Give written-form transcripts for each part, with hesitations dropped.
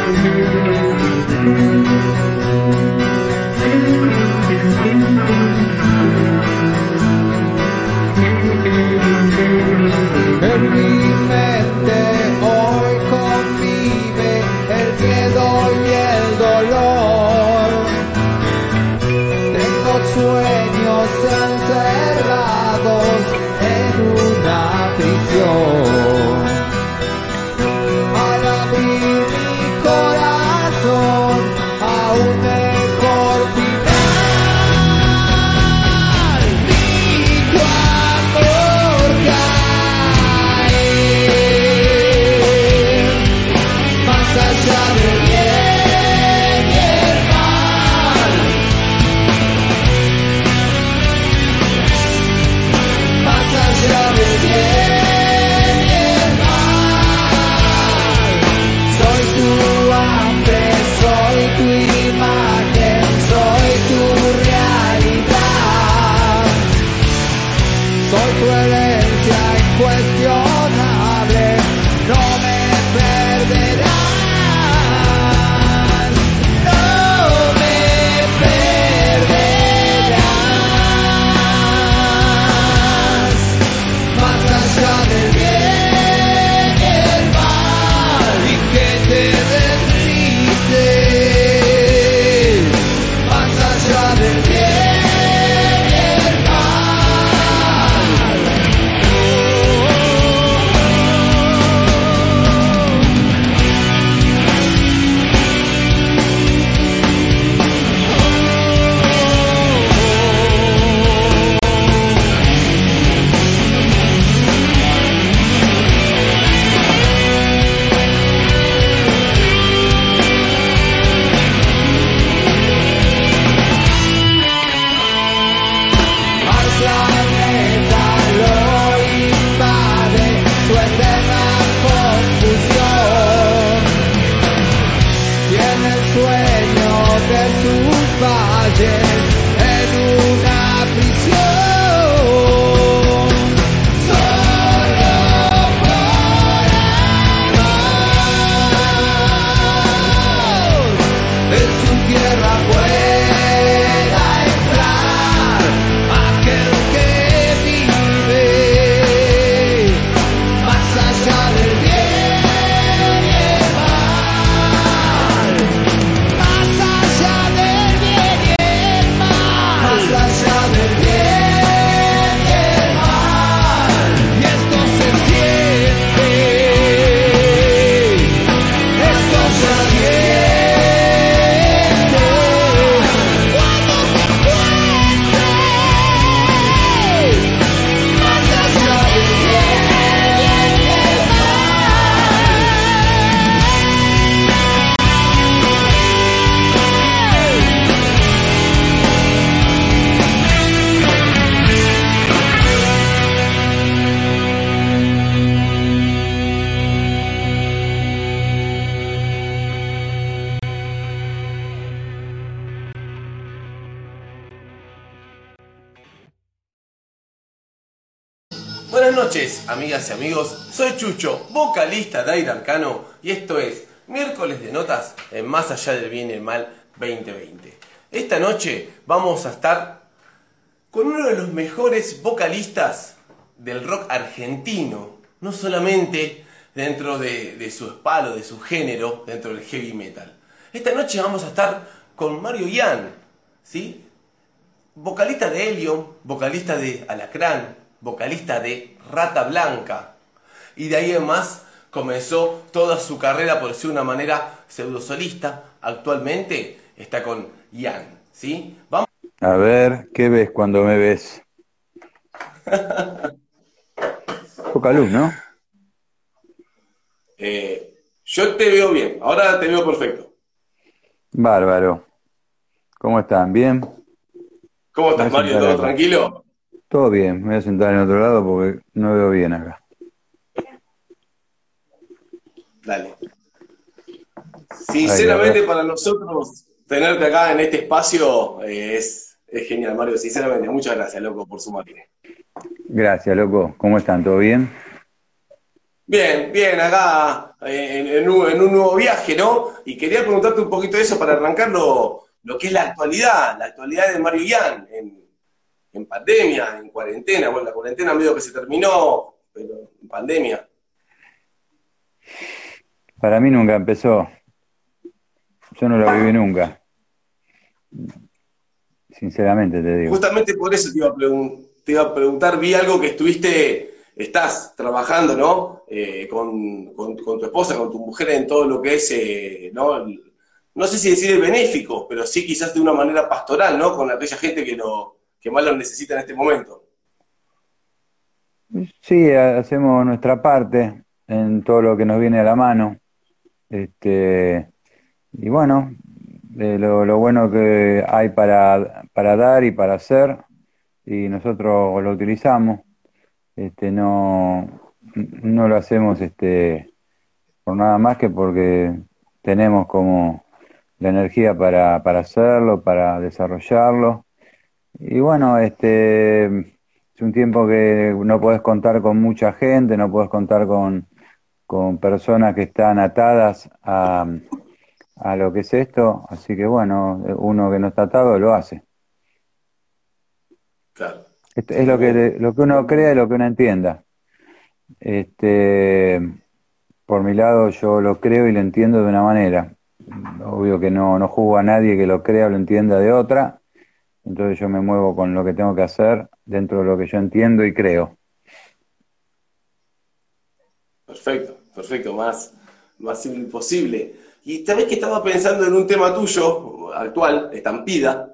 En mi mente hoy convive el miedo y el dolor. Tengo sueños encerrados en una prisión. Al abrir mi corazón a un mejor final, mi tu amor cae más allá del bien y el mal, más allá del bien y el mal. Soy tu hambre, soy tu imagen, soy tu realidad. Soy tu herencia incuestionable, no me perderás, no me perderás. Más allá del bien y el mal, y que te deslices, más allá del bien y el mal. Al planeta lo invade su eterna confusión. Tiene el sueño de sus valles en una prisión. Solo por amor, en su tierra pueda entrar aquel que vive más allá del bien y el mal, más allá del bien y el mal, más allá del bien y el mal. Y esto se siente, esto se siente cuando te encuentres más allá del bien y el Buenas noches, amigas y amigos. Soy Chucho, vocalista de Aire Arcano, y esto es Miércoles de Notas en Más Allá del Bien y el Mal 2020. Esta noche vamos a estar con uno de los mejores vocalistas del rock argentino, no solamente dentro de su palo, de su género, dentro del heavy metal. Esta noche vamos a estar con Mario Ian, ¿sí? Vocalista de Helion, vocalista de Alacrán, vocalista de Rata Blanca, y de ahí en más comenzó toda su carrera, por decirlo de una manera, pseudosolista. Actualmente está con Ian, ¿sí? Vamos. A ver, ¿qué ves cuando me ves? Poca luz, ¿no? Yo te veo bien, ahora te veo perfecto. Bárbaro. ¿Cómo están? ¿Bien? ¿Cómo Me voy estás, a Mario? sentar ¿Todo acá. tranquilo? Todo bien, me voy a sentar en otro lado porque no veo bien acá. Dale. Ay, a Sinceramente, ver. para nosotros, tenerte acá en este espacio es genial, Mario. Sinceramente, muchas gracias, loco, por sumarte. Gracias, loco. ¿Cómo están? ¿Todo bien? Bien, bien, acá en un nuevo viaje, ¿no? Y quería preguntarte un poquito de eso para arrancar lo que es la actualidad de Mario Ian en pandemia, en cuarentena. Bueno, la cuarentena medio que se terminó, pero en pandemia. Para mí nunca empezó, yo no lo viví nunca, sinceramente te digo. Justamente por eso te iba a preguntar, vi algo que estás trabajando, ¿no? Con tu esposa, con tu mujer en todo lo que es, ¿no? No sé si decir el benéfico, pero sí quizás de una manera pastoral, ¿no? Con aquella gente que más lo necesita en este momento. Sí, hacemos nuestra parte en todo lo que nos viene a la mano. Este, y bueno, lo bueno que hay para dar y para hacer, y nosotros lo utilizamos. No lo hacemos por nada más que porque tenemos como la energía para hacerlo, para desarrollarlo. Y bueno, es un tiempo que no podés contar con mucha gente, no podés contar con personas que están atadas a lo que es esto, así que bueno, uno que no está atado lo hace. Claro, Es sí, bien. lo que uno crea y lo que uno entienda. Este, por mi lado yo lo creo y lo entiendo de una manera. Obvio que no juzgo a nadie que lo crea o lo entienda de otra, entonces yo me muevo con lo que tengo que hacer dentro de lo que yo entiendo y creo. Perfecto, perfecto, más imposible. Y sabés que estaba pensando en un tema tuyo, actual, Estampida.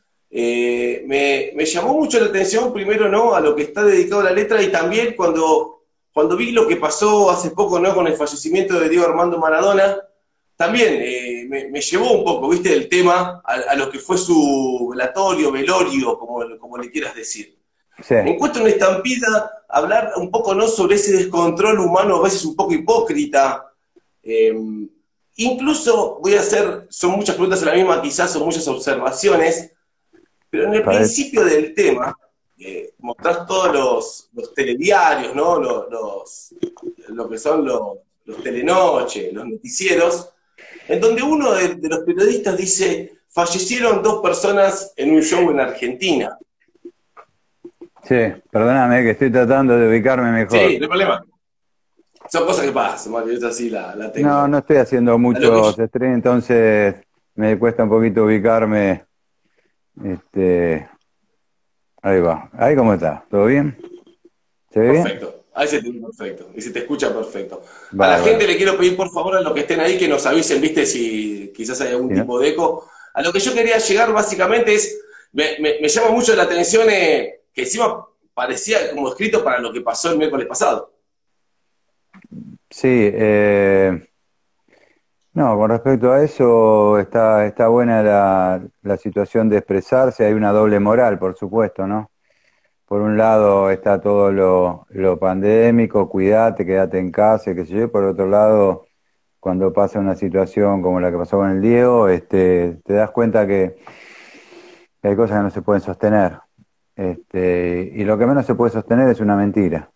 Me llamó mucho la atención, primero, ¿no? A lo que está dedicado la letra y también cuando vi lo que pasó hace poco, ¿no? Con el fallecimiento de Diego Armando Maradona, también me llevó un poco, ¿viste? El tema a lo que fue su velatorio, velorio, como le quieras decir. Sí, Encuentro en Estampida hablar un poco, ¿no? Sobre ese descontrol humano, a veces un poco hipócrita. Eh, Incluso voy a hacer, son muchas preguntas en la misma, quizás son muchas observaciones, pero en el pare- principio del tema, mostrás todos los telediarios, ¿no? Lo que son los telenoches, los noticieros, en donde uno de los periodistas dice, fallecieron dos personas en un show en Argentina. sí, perdóname que estoy tratando de ubicarme Sí, mejor. no hay problema. Son cosas que pasan, Mario, yo así la No, no tengo. estoy haciendo A lo que yo, muchos streams, entonces me cuesta un poquito ubicarme. Este, ahí va. Ahí cómo está. ¿Todo bien? ¿Se ve bien? perfecto, ahí se te ve perfecto, y se te escucha perfecto. A la gente Bárbaro. le quiero pedir por favor a los que estén ahí que nos avisen, viste, si quizás hay algún ¿Sí, no? tipo de eco. A lo que yo quería llegar básicamente es, me llama mucho la atención que encima parecía como escrito para lo que pasó el miércoles pasado. Sí, no, con respecto a eso está buena la situación de expresarse, hay una doble moral, por supuesto, ¿no? Por un lado está todo lo pandémico, cuidate, quédate en casa, qué sé yo, y por otro lado, cuando pasa una situación como la que pasó con el Diego, te das cuenta que hay cosas que no se pueden sostener. Y lo que menos se puede sostener es una mentira.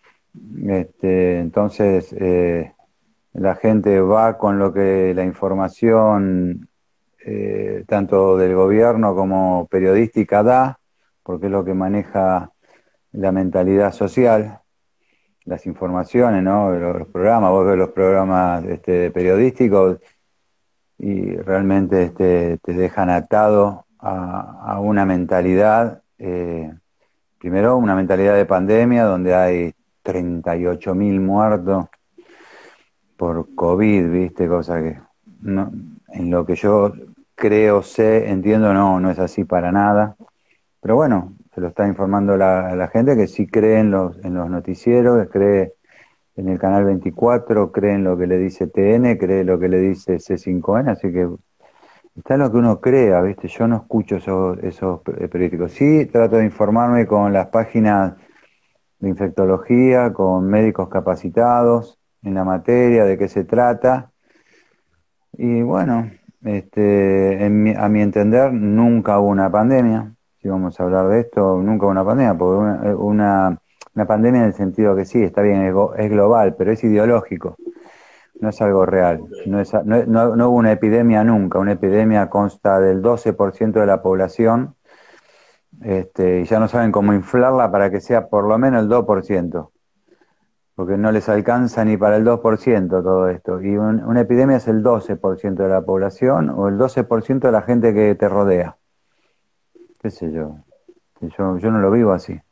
Entonces, la gente va con lo que la información, tanto del gobierno como periodística, da, porque es lo que maneja la mentalidad social, las informaciones, ¿no? Los programas, vos ves los programas periodísticos y realmente te dejan atado a una mentalidad, primero una mentalidad de pandemia donde hay 38.000 muertos por COVID, ¿viste? Cosa que no, en lo que yo creo, sé, entiendo, no es así para nada. Pero bueno, se lo está informando la gente que sí cree en los noticieros, que cree en el canal 24, cree en lo que le dice TN, cree en lo que le dice C5N, así que está en lo que uno crea, ¿viste? Yo no escucho esos periódicos. Sí, trato de informarme con las páginas de infectología, con médicos capacitados en la materia, de qué se trata. Y bueno, a mi entender, nunca hubo una pandemia. Si vamos a hablar de esto, nunca hubo una pandemia, porque una Una pandemia en el sentido que sí, está bien, es global, pero es ideológico, no es algo real. No hubo una epidemia nunca. Una epidemia consta del 12% de la población, y ya no saben cómo inflarla para que sea por lo menos el 2%, porque no les alcanza ni para el 2% todo esto. Y una epidemia es el 12% de la población o el 12% de la gente que te rodea. ¿Qué sé yo? Yo no lo vivo así.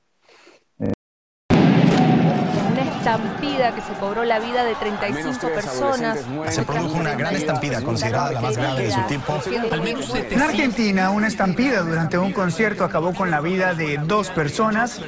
Una estampida que se cobró la vida de 35 personas. Se produjo una gran estampida considerada la más grave de su tipo. Al menos En Argentina, una estampida durante un concierto acabó con la vida de 2 personas.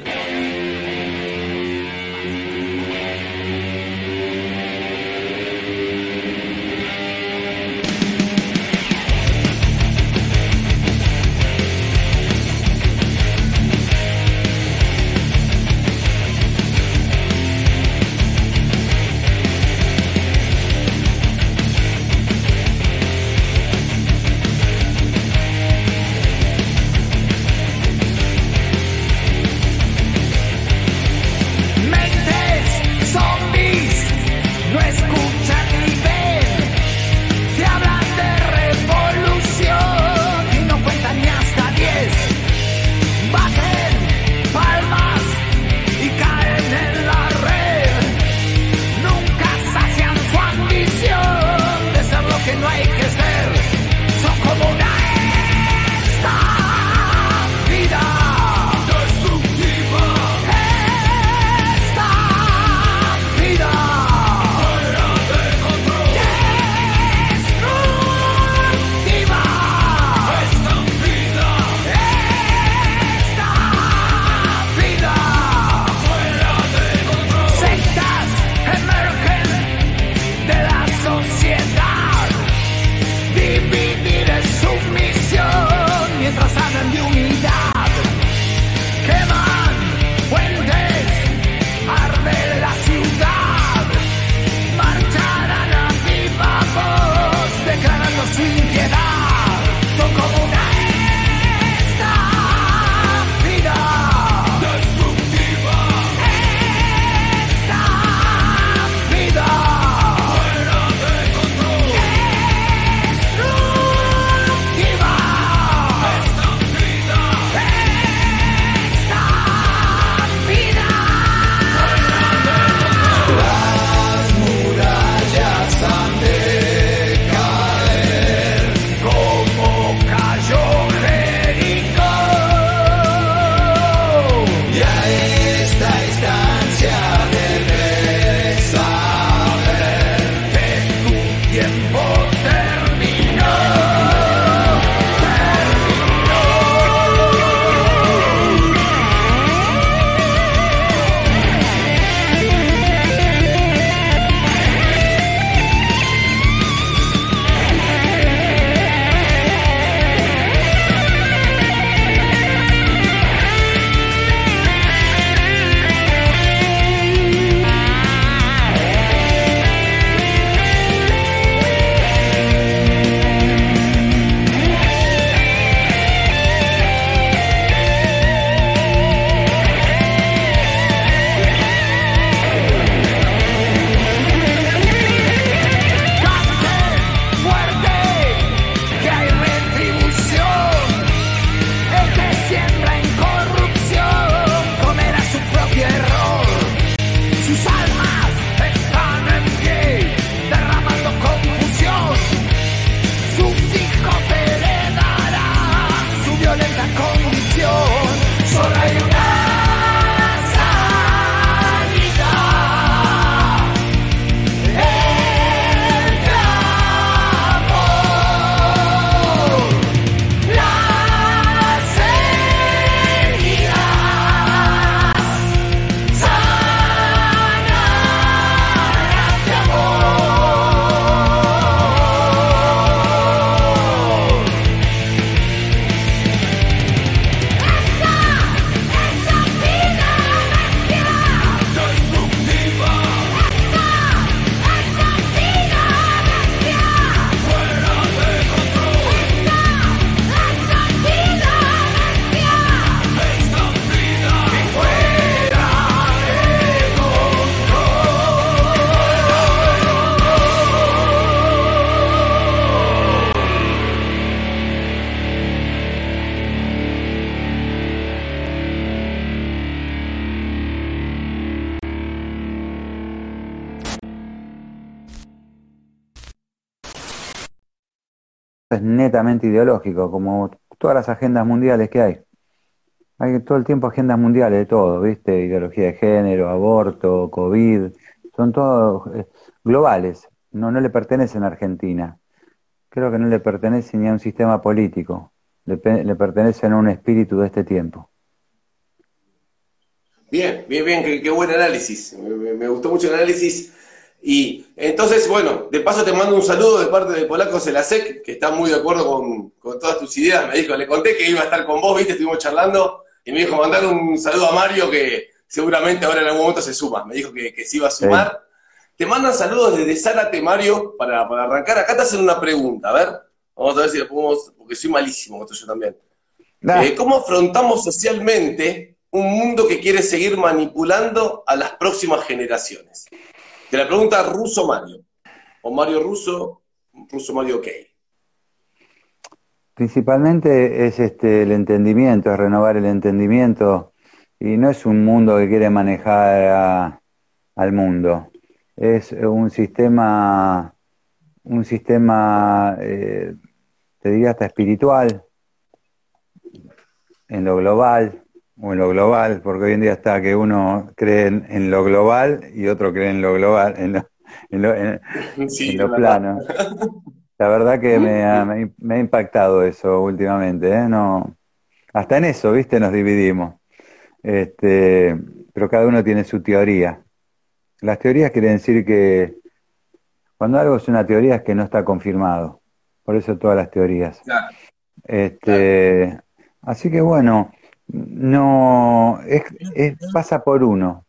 es netamente ideológico, como todas las agendas mundiales que hay. Hay todo el tiempo agendas mundiales de todo, ¿viste? Ideología de género, aborto, COVID, son todos globales, no le pertenecen a Argentina. Creo que no le pertenece ni a un sistema político, le pertenecen a un espíritu de este tiempo. Bien, bien, bien, qué buen análisis. Me gustó mucho el análisis. Y entonces, bueno, de paso te mando un saludo de parte de Polaco Celasek, que está muy de acuerdo con todas tus ideas. Me dijo, le conté que iba a estar con vos, viste, estuvimos charlando, y me dijo mandar un saludo a Mario, que seguramente ahora en algún momento se suma. Me dijo que se iba a sumar. Sí. Te mandan saludos desde Zárate, Mario, para arrancar. Acá te hacen una pregunta, a ver. Vamos a ver si lo podemos, porque soy malísimo con esto yo también. ¿Cómo afrontamos socialmente un mundo que quiere seguir manipulando a las próximas generaciones? Te la pregunta Russo Mario, o Mario Russo, Russo Mario OK. Principalmente es el entendimiento, es renovar el entendimiento, y no es un mundo que quiere manejar al mundo, es un sistema, te diría hasta espiritual, en lo global, porque hoy en día está que uno cree en lo global y otro cree en lo global, sí, en lo plano. La verdad que me ha impactado eso últimamente, ¿eh? No, hasta en eso, ¿viste? Nos dividimos. Pero cada uno tiene su teoría. Las teorías quieren decir que cuando algo es una teoría es que no está confirmado. Por eso todas las teorías. Claro. Claro. Así que bueno, no pasa por uno,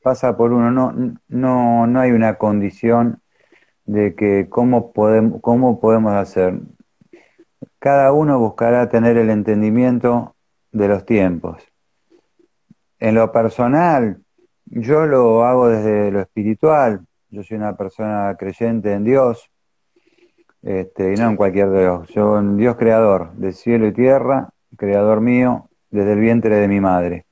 no hay una condición de que cómo podemos hacer. Cada uno buscará tener el entendimiento de los tiempos. En lo personal, yo lo hago desde lo espiritual. Yo soy una persona creyente en Dios, y no en cualquier Dios. Yo en Dios creador, de cielo y tierra, creador mío, desde el vientre de mi madre.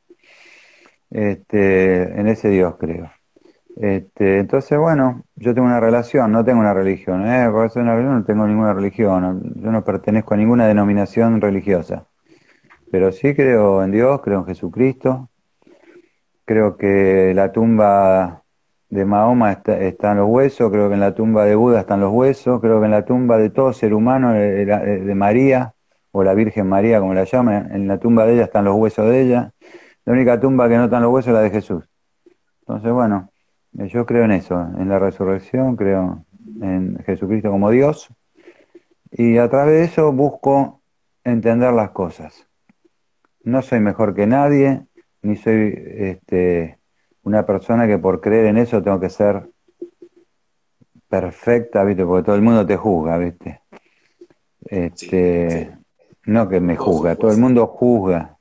En ese Dios creo. Entonces, bueno, yo tengo una relación, no tengo una religión, porque soy una religión, no tengo ninguna religión, yo no pertenezco a ninguna denominación religiosa, pero sí creo en Dios, creo en Jesucristo, creo que la tumba de Mahoma está en los huesos, creo que en la tumba de Buda están los huesos, creo que en la tumba de todo ser humano, de María, o la Virgen María, como la llaman, en la tumba de ella están los huesos de ella, la única tumba que no están los huesos es la de Jesús. Entonces, bueno, yo creo en eso, en la resurrección, creo en Jesucristo como Dios, y a través de eso busco entender las cosas. No soy mejor que nadie, ni soy una persona que por creer en eso tengo que ser perfecta, ¿viste? Porque todo el mundo te juzga, ¿viste? Sí. No que me juzga, todo el mundo juzga.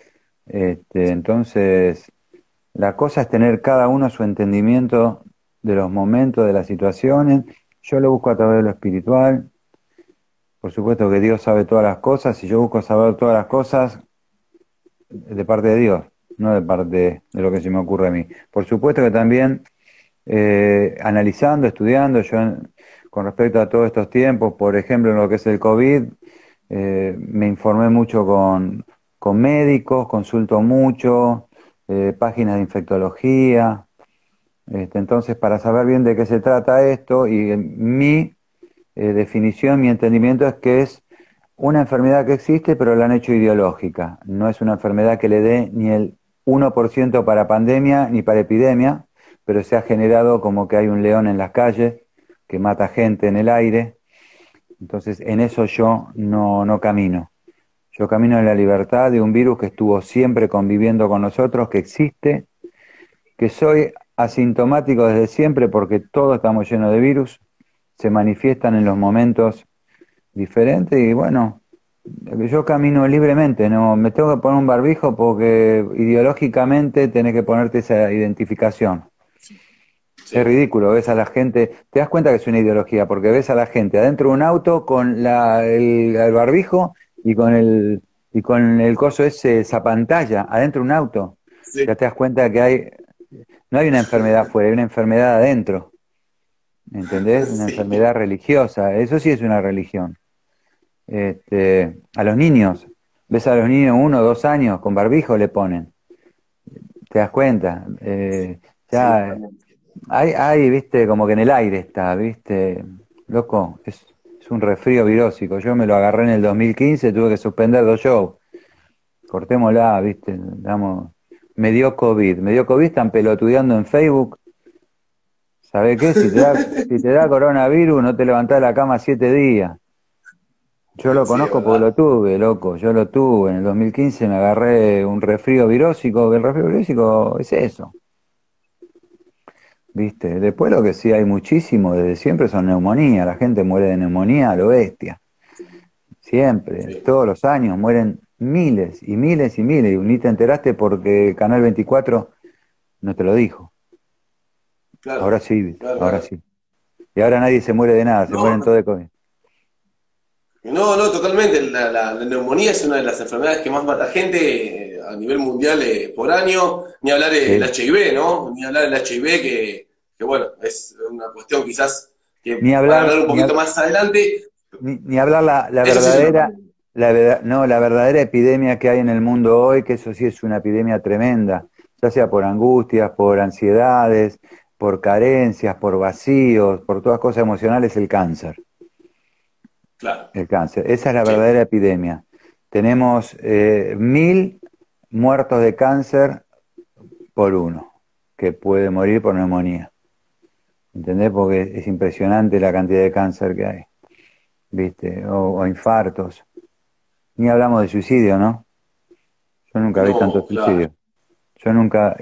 Entonces, la cosa es tener cada uno su entendimiento de los momentos, de las situaciones. Yo lo busco a través de lo espiritual. Por supuesto que Dios sabe todas las cosas, y yo busco saber todas las cosas de parte de Dios, no de parte de lo que se me ocurre a mí. Por supuesto que también analizando, estudiando, yo con respecto a todos estos tiempos, por ejemplo, en lo que es el COVID, me informé mucho con médicos, consulto mucho, páginas de infectología, entonces para saber bien de qué se trata esto, y mi definición, mi entendimiento es que es una enfermedad que existe, pero la han hecho ideológica. No es una enfermedad que le dé ni el 1% para pandemia ni para epidemia, pero se ha generado como que hay un león en las calles que mata gente en el aire. Entonces en eso yo no camino. Yo camino en la libertad de un virus que estuvo siempre conviviendo con nosotros, que existe, que soy asintomático desde siempre porque todos estamos llenos de virus, se manifiestan en los momentos diferentes y bueno, yo camino libremente, no me tengo que poner un barbijo porque ideológicamente tenés que ponerte esa identificación. Sí. Es ridículo, ves a la gente, te das cuenta que es una ideología, porque ves a la gente adentro de un auto con el barbijo y con el coso ese, esa pantalla, adentro de un auto. Sí. Ya te das cuenta que no hay una enfermedad afuera, hay una enfermedad adentro. ¿Entendés? Una enfermedad religiosa, eso sí es una religión. A los niños, ves a los niños 1 o 2 años con barbijo le ponen, te das cuenta, ya hay, viste, como que en el aire está, viste, loco, es un resfrío virósico, yo me lo agarré en el 2015, tuve que suspender 2 shows, cortémosla, viste, me dio COVID, están pelotudeando en Facebook. ¿Sabés qué? Si te da coronavirus, no te levantás de la cama 7 días. Yo lo conozco porque lo tuve, loco. Yo lo tuve. En el 2015 me agarré un resfrío virósico, que el resfrío virósico es eso. ¿Viste? Después lo que sí hay muchísimo, desde siempre, son neumonías. La gente muere de neumonía a lo bestia. Siempre, todos los años mueren miles y miles y miles. Y ni te enteraste porque Canal 24 no te lo dijo. Claro, ahora sí, ahora sí. Y ahora nadie se muere de nada, se mueren todos de COVID. No, totalmente. La neumonía es una de las enfermedades que más mata gente a nivel mundial por año. Ni hablar del HIV, ¿no? Ni hablar del HIV, que bueno, es una cuestión quizás que ni hablar, para hablar un poquito más adelante. Ni hablar la verdadera, la verdadera epidemia que hay en el mundo hoy, que eso sí es una epidemia tremenda, ya sea por angustias, por ansiedades, por carencias, por vacíos, por todas cosas emocionales, el cáncer. Claro. El cáncer. Esa es la verdadera epidemia. Tenemos 1000 muertos de cáncer por 1 que puede morir por neumonía. ¿Entendés? Porque es impresionante la cantidad de cáncer que hay. ¿Viste? O infartos. Ni hablamos de suicidio, ¿no? Yo nunca vi tanto suicidio. Yo nunca...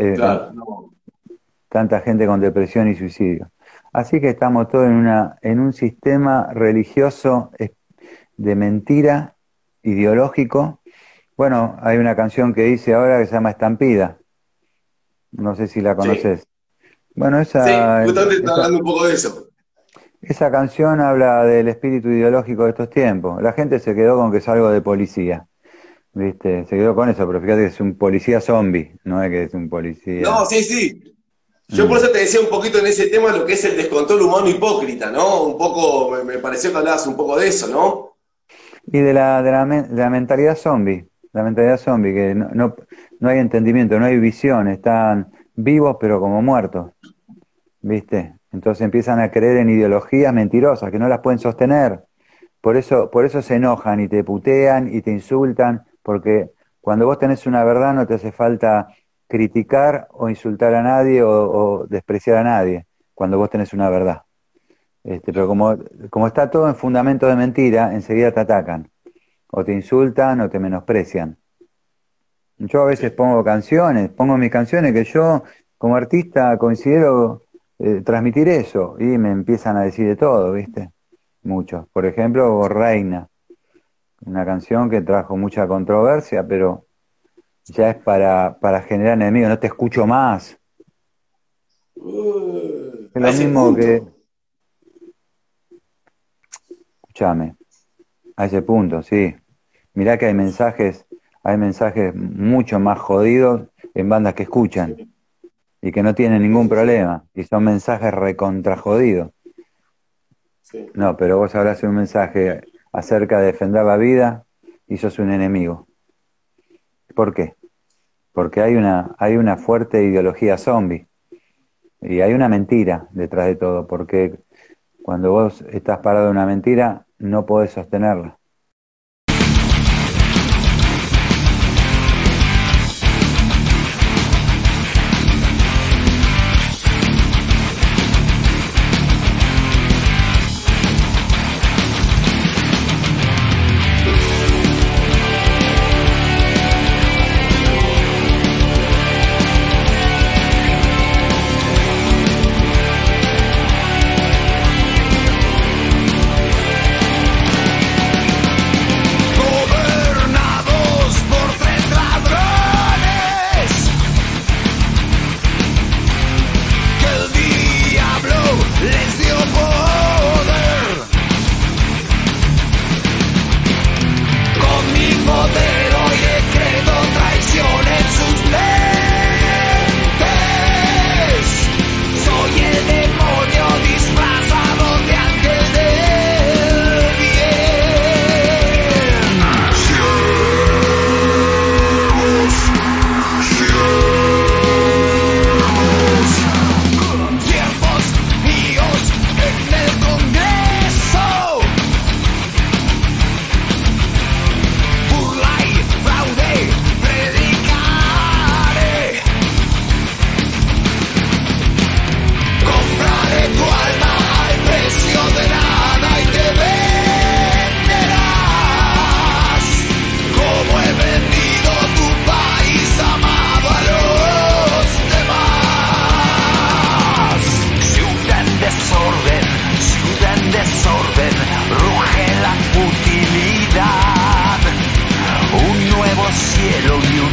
tanta gente con depresión y suicidio. Así que estamos todos en un sistema religioso de mentira, ideológico. Bueno, hay una canción que dice ahora que se llama Estampida. No sé si la conoces. Sí. Bueno, justamente está hablando un poco de eso. Esa canción habla del espíritu ideológico de estos tiempos. La gente se quedó con que es algo de policía. ¿Viste? Se quedó con eso, pero fíjate que es un policía zombie, no es que es un policía... No, sí. Yo por eso te decía un poquito en ese tema lo que es el descontrol humano hipócrita, ¿no? Un poco, me pareció que hablabas un poco de eso, ¿no? Y de la mentalidad zombie, que no hay entendimiento, no hay visión, están vivos pero como muertos, ¿viste? Entonces empiezan a creer en ideologías mentirosas que no las pueden sostener, por eso se enojan y te putean y te insultan, porque cuando vos tenés una verdad no te hace falta criticar o insultar a nadie o despreciar a nadie cuando vos tenés una verdad. Pero como está todo en fundamento de mentira, enseguida te atacan. O te insultan o te menosprecian. Yo a veces pongo mis canciones que yo como artista considero transmitir eso y me empiezan a decir de todo, ¿viste? Muchos. Por ejemplo, Reina. Una canción que trajo mucha controversia, pero ya es para generar enemigos, no te escucho más. Es lo mismo que... Escúchame, a ese punto, sí. Mirá que hay mensajes mucho más jodidos en bandas que escuchan y que no tienen ningún problema, y son mensajes recontra jodidos. Sí. No, pero vos hablas de un mensaje acerca de defender la vida y sos un enemigo. ¿Por qué? Porque hay una fuerte ideología zombie y hay una mentira detrás de todo, porque cuando vos estás parado en una mentira no podés sostenerla.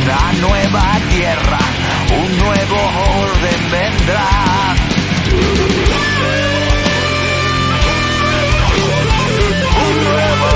una nueva tierra, un nuevo orden vendrá. Un nuevo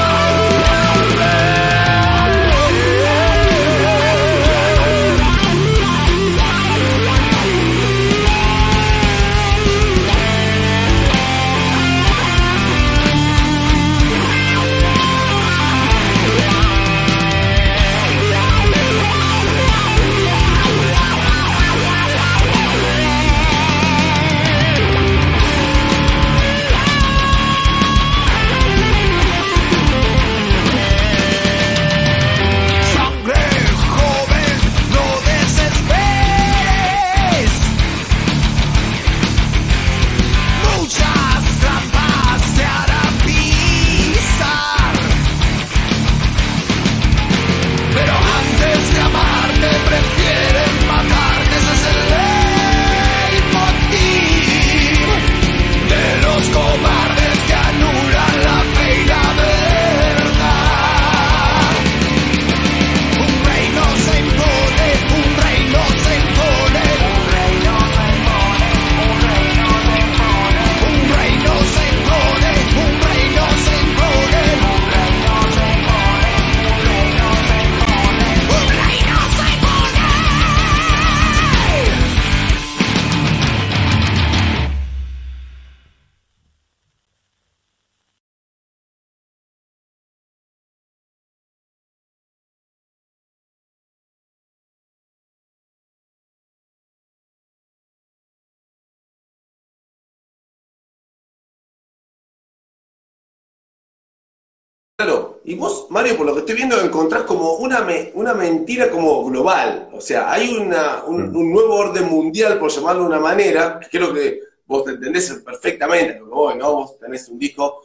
Claro, y vos, Mario, por lo que estoy viendo, encontrás como una mentira como global. O sea, hay un nuevo orden mundial, por llamarlo de una manera, que creo que vos te entendés perfectamente, porque vos, ¿no? Vos tenés un disco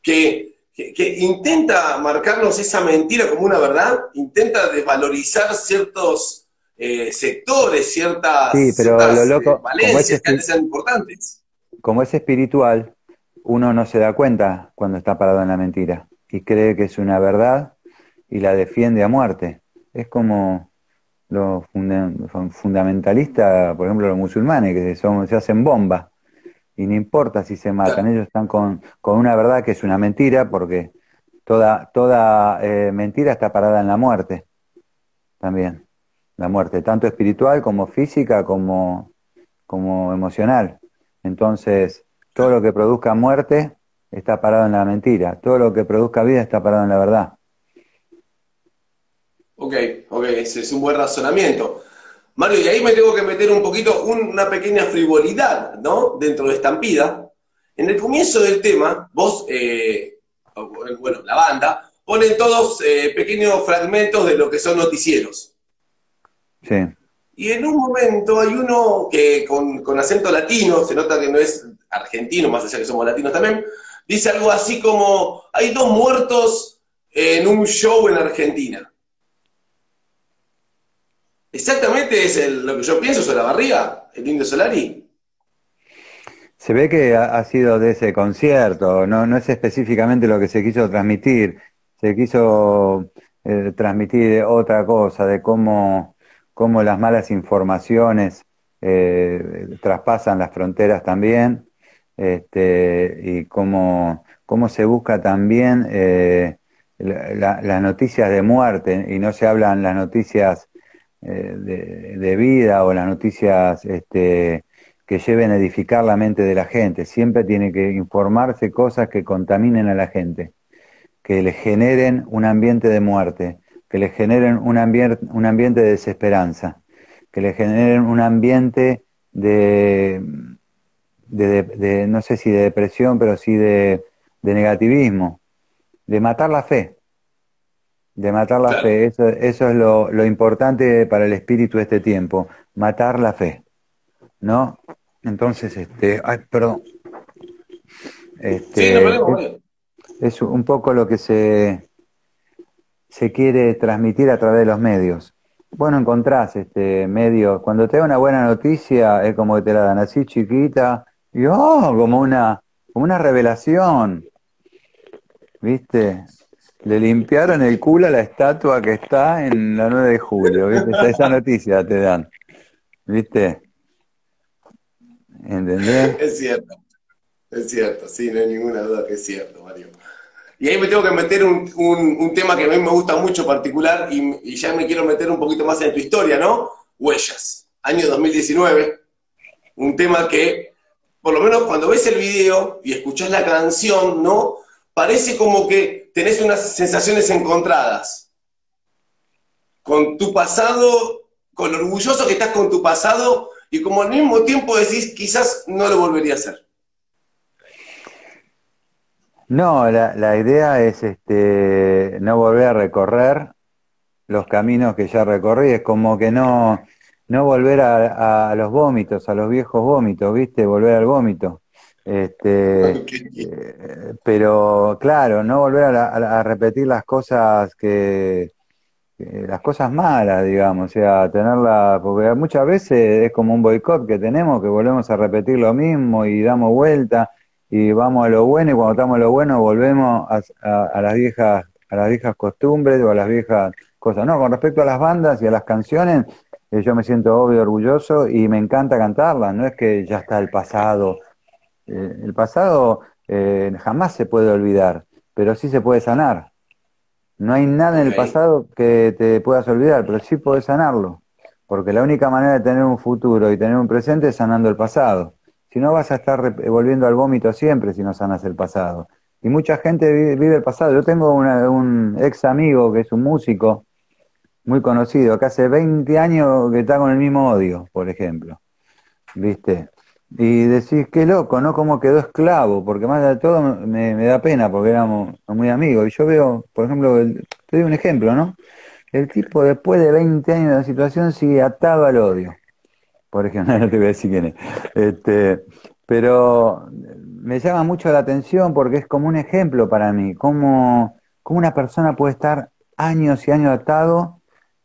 que intenta marcarnos esa mentira como una verdad, intenta desvalorizar ciertos sectores, Sí, pero lo loco, valencias que antes eran importantes. como es espiritual, uno no se da cuenta cuando está parado en la mentira y cree que es una verdad y la defiende a muerte. Es como los fundamentalistas, por ejemplo los musulmanes, que se hacen bombas y no importa si se matan, ellos están con una verdad que es una mentira, porque toda mentira está parada en la muerte también. La muerte, tanto espiritual como física como emocional. Entonces, todo lo que produzca muerte está parado en la mentira, todo lo que produzca vida está parado en la verdad. Ok, ese es un buen razonamiento. Mario, y ahí me tengo que meter un poquito, una pequeña frivolidad, ¿no? Dentro de Estampida. En el comienzo del tema, vos, bueno, la banda, ponen todos pequeños fragmentos de lo que son noticieros. Sí. Y en un momento hay uno que con acento latino, se nota que no es argentino, más allá que somos latinos también, dice algo así como, hay 2 muertos en un show en Argentina. Exactamente es lo que yo pienso sobre la barriga, el Indio Solari. Se ve que ha sido de ese concierto, no es específicamente lo que se quiso transmitir, se quiso transmitir otra cosa, de cómo las malas informaciones traspasan las fronteras también, y cómo se busca también las noticias de muerte, y no se hablan las noticias de vida o las noticias que lleven a edificar la mente de la gente. Siempre tiene que informarse cosas que contaminen a la gente, que le generen un ambiente de muerte, que le generen un ambiente de desesperanza, que le generen un ambiente de no sé si de depresión, pero sí de negativismo, de matar la fe. De matar la fe, eso es lo importante para el espíritu de este tiempo, matar la fe, ¿no? Entonces, ay, perdón, Sí, no problema, es un poco lo que se quiere transmitir a través de los medios. Bueno, encontrás medios, cuando te da una buena noticia, es como que te la dan así chiquita, y como una revelación, ¿viste? Le limpiaron el culo a la estatua que está en la 9 de julio, ¿viste? Esa noticia te dan, ¿viste? ¿Entendés? Es cierto, sí, no hay ninguna duda que es cierto, Mario. Y ahí me tengo que meter un tema que a mí me gusta mucho particular y ya me quiero meter un poquito más en tu historia, ¿no? Huellas, año 2019, un tema que, por lo menos cuando ves el video y escuchás la canción, ¿no? Parece como que tenés unas sensaciones encontradas con tu pasado, con lo orgulloso que estás con tu pasado y como al mismo tiempo decís, quizás no lo volvería a hacer. No, la idea es no volver a recorrer los caminos que ya recorrí, es como que no volver a los vómitos, a los viejos vómitos, ¿viste? Volver al vómito. Pero claro, no volver a repetir las cosas las cosas malas, digamos, o sea, tenerla, porque muchas veces es como un boicot que tenemos, que volvemos a repetir lo mismo y damos vuelta y vamos a lo bueno y cuando estamos a lo bueno volvemos a las viejas costumbres o a las viejas cosas. No, con respecto a las bandas y a las canciones, yo me siento obvio orgulloso y me encanta cantarlas, no es que ya está el pasado. El pasado jamás se puede olvidar, pero sí se puede sanar. No hay nada en el pasado que te puedas olvidar, pero sí podés sanarlo. Porque la única manera de tener un futuro y tener un presente es sanando el pasado. Si no vas a estar volviendo al vómito siempre si no sanas el pasado. Y mucha gente vive el pasado. Yo tengo un ex amigo que es un músico muy conocido, que hace 20 años que está con el mismo odio, por ejemplo. ¿Viste? Y decís, qué loco, ¿no? Cómo quedó esclavo, porque más de todo me da pena, porque éramos muy amigos. Y yo veo, por ejemplo, te doy un ejemplo, ¿no? El tipo después de 20 años de la situación sigue atado al odio. Por ejemplo, no te voy a decir quién es. Pero me llama mucho la atención porque es como un ejemplo para mí, cómo una persona puede estar años y años atado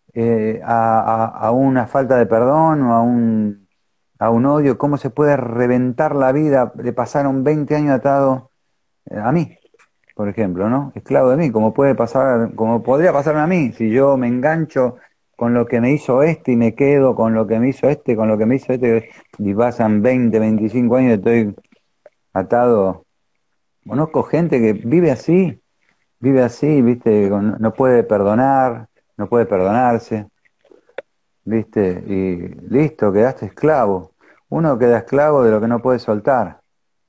a una falta de perdón o a un odio, cómo se puede reventar la vida. Le pasaron 20 años atado a mí, por ejemplo, ¿no? Esclavo de mí, como puede pasar, como podría pasarme a mí, si yo me engancho con lo que me hizo este y me quedo con lo que me hizo este, con lo que me hizo este, y pasan 20, 25 años y estoy atado. Conozco gente que vive así, ¿viste? No puede perdonar, no puede perdonarse. ¿Viste? Y listo, quedaste esclavo. Uno queda esclavo de lo que no puede soltar.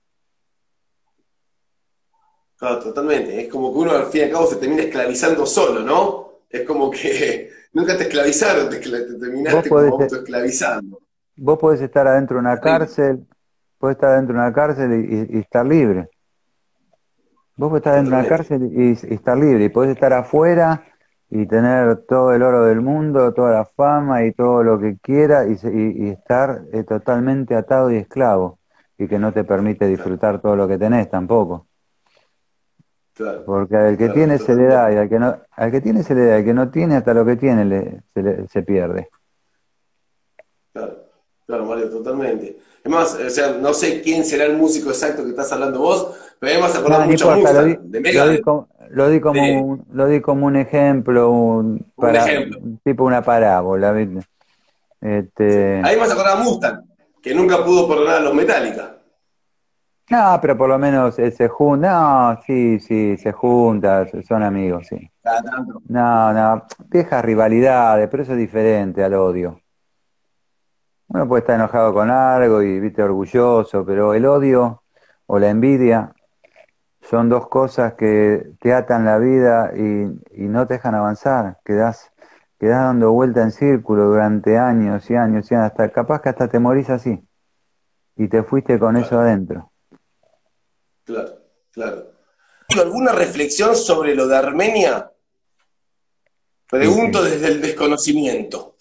Claro, totalmente. Es como que uno al fin y al cabo se termina esclavizando solo, ¿no? Es como que nunca te esclavizaron, te Vos terminaste como podés, autoesclavizando. vos podés estar adentro de una Terrible, cárcel, podés estar adentro de una cárcel y estar libre. Vos podés estar dentro de una totalmente. cárcel y estar libre. Y podés estar afuera y tener todo el oro del mundo, toda la fama y todo lo que quiera y estar totalmente atado y esclavo. Y que no te permite Claro, disfrutar todo lo que tenés tampoco. claro, Porque al que claro, tiene se le da, y totalmente. al que tiene se le da, al que no tiene hasta lo que tiene se pierde. Claro, claro, Mario, totalmente. Es más, o sea, no sé quién será el músico exacto que estás hablando vos, pero además acordás Nada, no mucho a importa, Mustang, de Megadeth, de lo di como un ejemplo, un ejemplo. tipo una parábola, ¿viste? Sí. Este, Ahí me acordás a Mustang, que nunca pudo perdonar a los Metallica. no, pero por lo menos se junta, no, sí, sí, se junta, son amigos, sí. Cada tanto. No, no, viejas rivalidades, pero eso es diferente al odio. Uno puede estar enojado con algo y, viste, orgulloso, pero el odio o la envidia son dos cosas que te atan la vida y no te dejan avanzar. Quedás dando vuelta en círculo durante años y años y años, hasta capaz que hasta te morís así y te fuiste con eso Claro, adentro. claro, claro. ¿Alguna reflexión sobre lo de Armenia? Y Pregunto sí, desde el desconocimiento.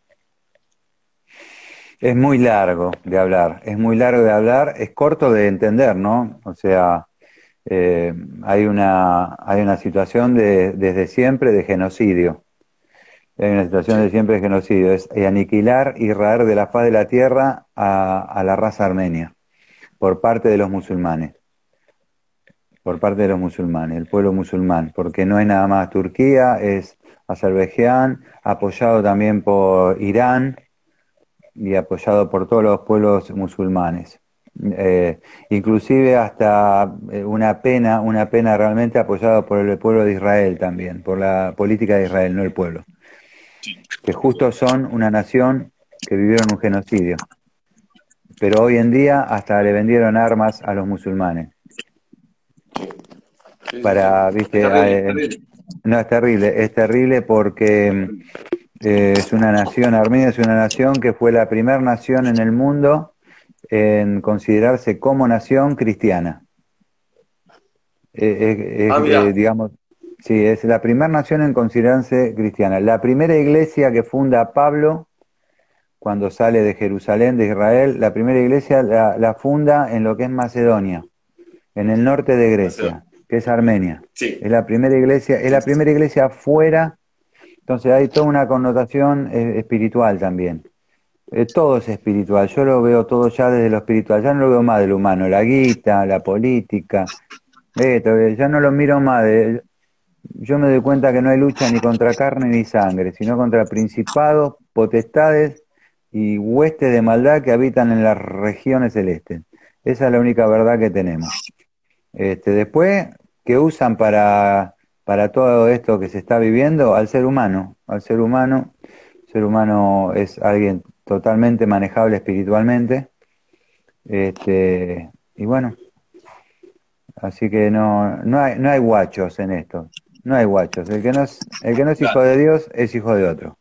es muy largo de hablar, es muy largo de hablar, es corto de entender, ¿no? O sea, hay una situación desde siempre de genocidio. Hay una situación de Sí, siempre de genocidio, es aniquilar y raer de la faz de la tierra a la raza armenia por parte de los musulmanes. por parte de los musulmanes, el pueblo musulmán, porque no es nada más Turquía, es Azerbaiyán, apoyado también por Irán y apoyado por todos los pueblos musulmanes. Inclusive hasta una pena realmente apoyada por el pueblo de Israel también, por la política de Israel, no el pueblo. Que justo son una nación que vivieron un genocidio. Pero hoy en día hasta le vendieron armas a los musulmanes. Para, viste, no, es terrible porque es una nación, Armenia es una nación que fue la primera nación en el mundo en considerarse como nación cristiana. Digamos, sí, es la primera nación en considerarse cristiana. La primera iglesia que funda Pablo cuando sale de Jerusalén, de Israel, la primera iglesia la funda en lo que es Macedonia, en el norte de Grecia, que es Armenia. Sí. Es la primera iglesia afuera, entonces hay toda una connotación espiritual también. Todo es espiritual, yo lo veo todo ya desde lo espiritual, ya no lo veo más de lo humano, la guita, la política, ya no lo miro más. Yo me doy cuenta que no hay lucha ni contra carne ni sangre, sino contra principados, potestades y huestes de maldad que habitan en las regiones celestes. Esa es la única verdad que tenemos. Después, ¿qué usan para todo esto que se está viviendo? Al ser humano. El ser humano es alguien totalmente manejable espiritualmente. Y bueno, así que no hay guachos en esto. No hay guachos. El que no es hijo de Dios es hijo de otro.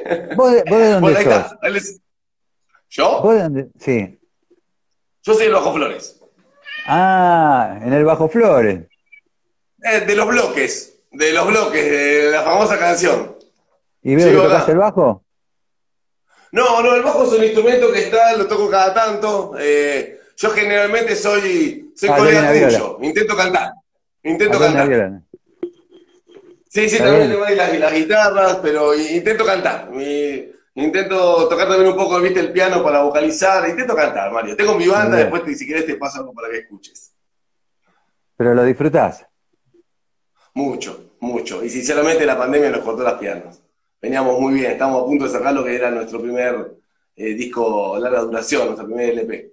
¿Vos de dónde Bueno, ahí sos? está. ¿Yo? ¿Vos de dónde? Sí. Yo soy de Bajo Flores. Ah, en el Bajo Flores. De los bloques, de la famosa canción. ¿Y veo Yo que vivo tocas el acá. bajo? No, el bajo es un instrumento que está, lo toco cada tanto. Yo generalmente soy Ah, yo vi colega una viola. tuyo. Intento cantar. Intento Acá hay una cantar. viola. Sí, Está también bien. tengo ahí las guitarras, pero intento cantar. Intento tocar también un poco, viste, el piano para vocalizar. Intento cantar, Mario. Tengo mi Muy banda, bien. después si querés te paso algo para que escuches. Pero lo disfrutás. Mucho, mucho. Y sinceramente la pandemia nos cortó las piernas. Veníamos muy bien, estábamos a punto de sacar lo que era nuestro primer disco larga duración, nuestro primer LP.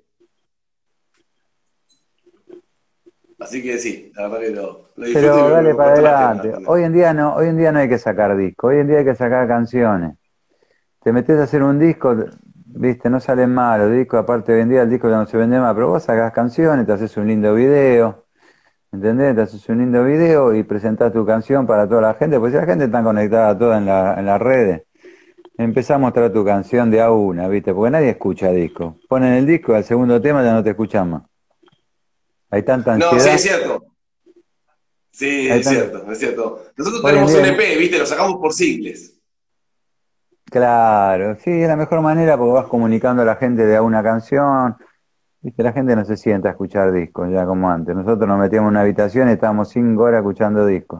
Así que sí, la verdad que lo disfruto y Pero dale me para cortó las piernas la adelante. pandemia. Hoy en día no hay que sacar disco, hoy en día hay que sacar canciones. Te metes a hacer un disco, viste, no salen mal los discos, aparte hoy en día el disco ya no se vende más, pero vos sacás canciones, te haces un lindo video, ¿entendés? Te haces un lindo video y presentás tu canción para toda la gente, pues si la gente está conectada toda en las redes, empezá a mostrar tu canción de a una, viste, porque nadie escucha disco. Ponen el disco y al segundo tema ya no te escuchan más. Hay tanta No, sí, ansiedad, es cierto. Sí, hay es tan... cierto, es cierto. Nosotros Hoy en tenemos día un hay... EP, ¿viste? Lo sacamos por singles. Claro, sí, es la mejor manera porque vas comunicando a la gente de a una canción. Viste, la gente no se sienta a escuchar discos ya como antes. Nosotros nos metíamos en una habitación y estábamos 5 horas escuchando discos.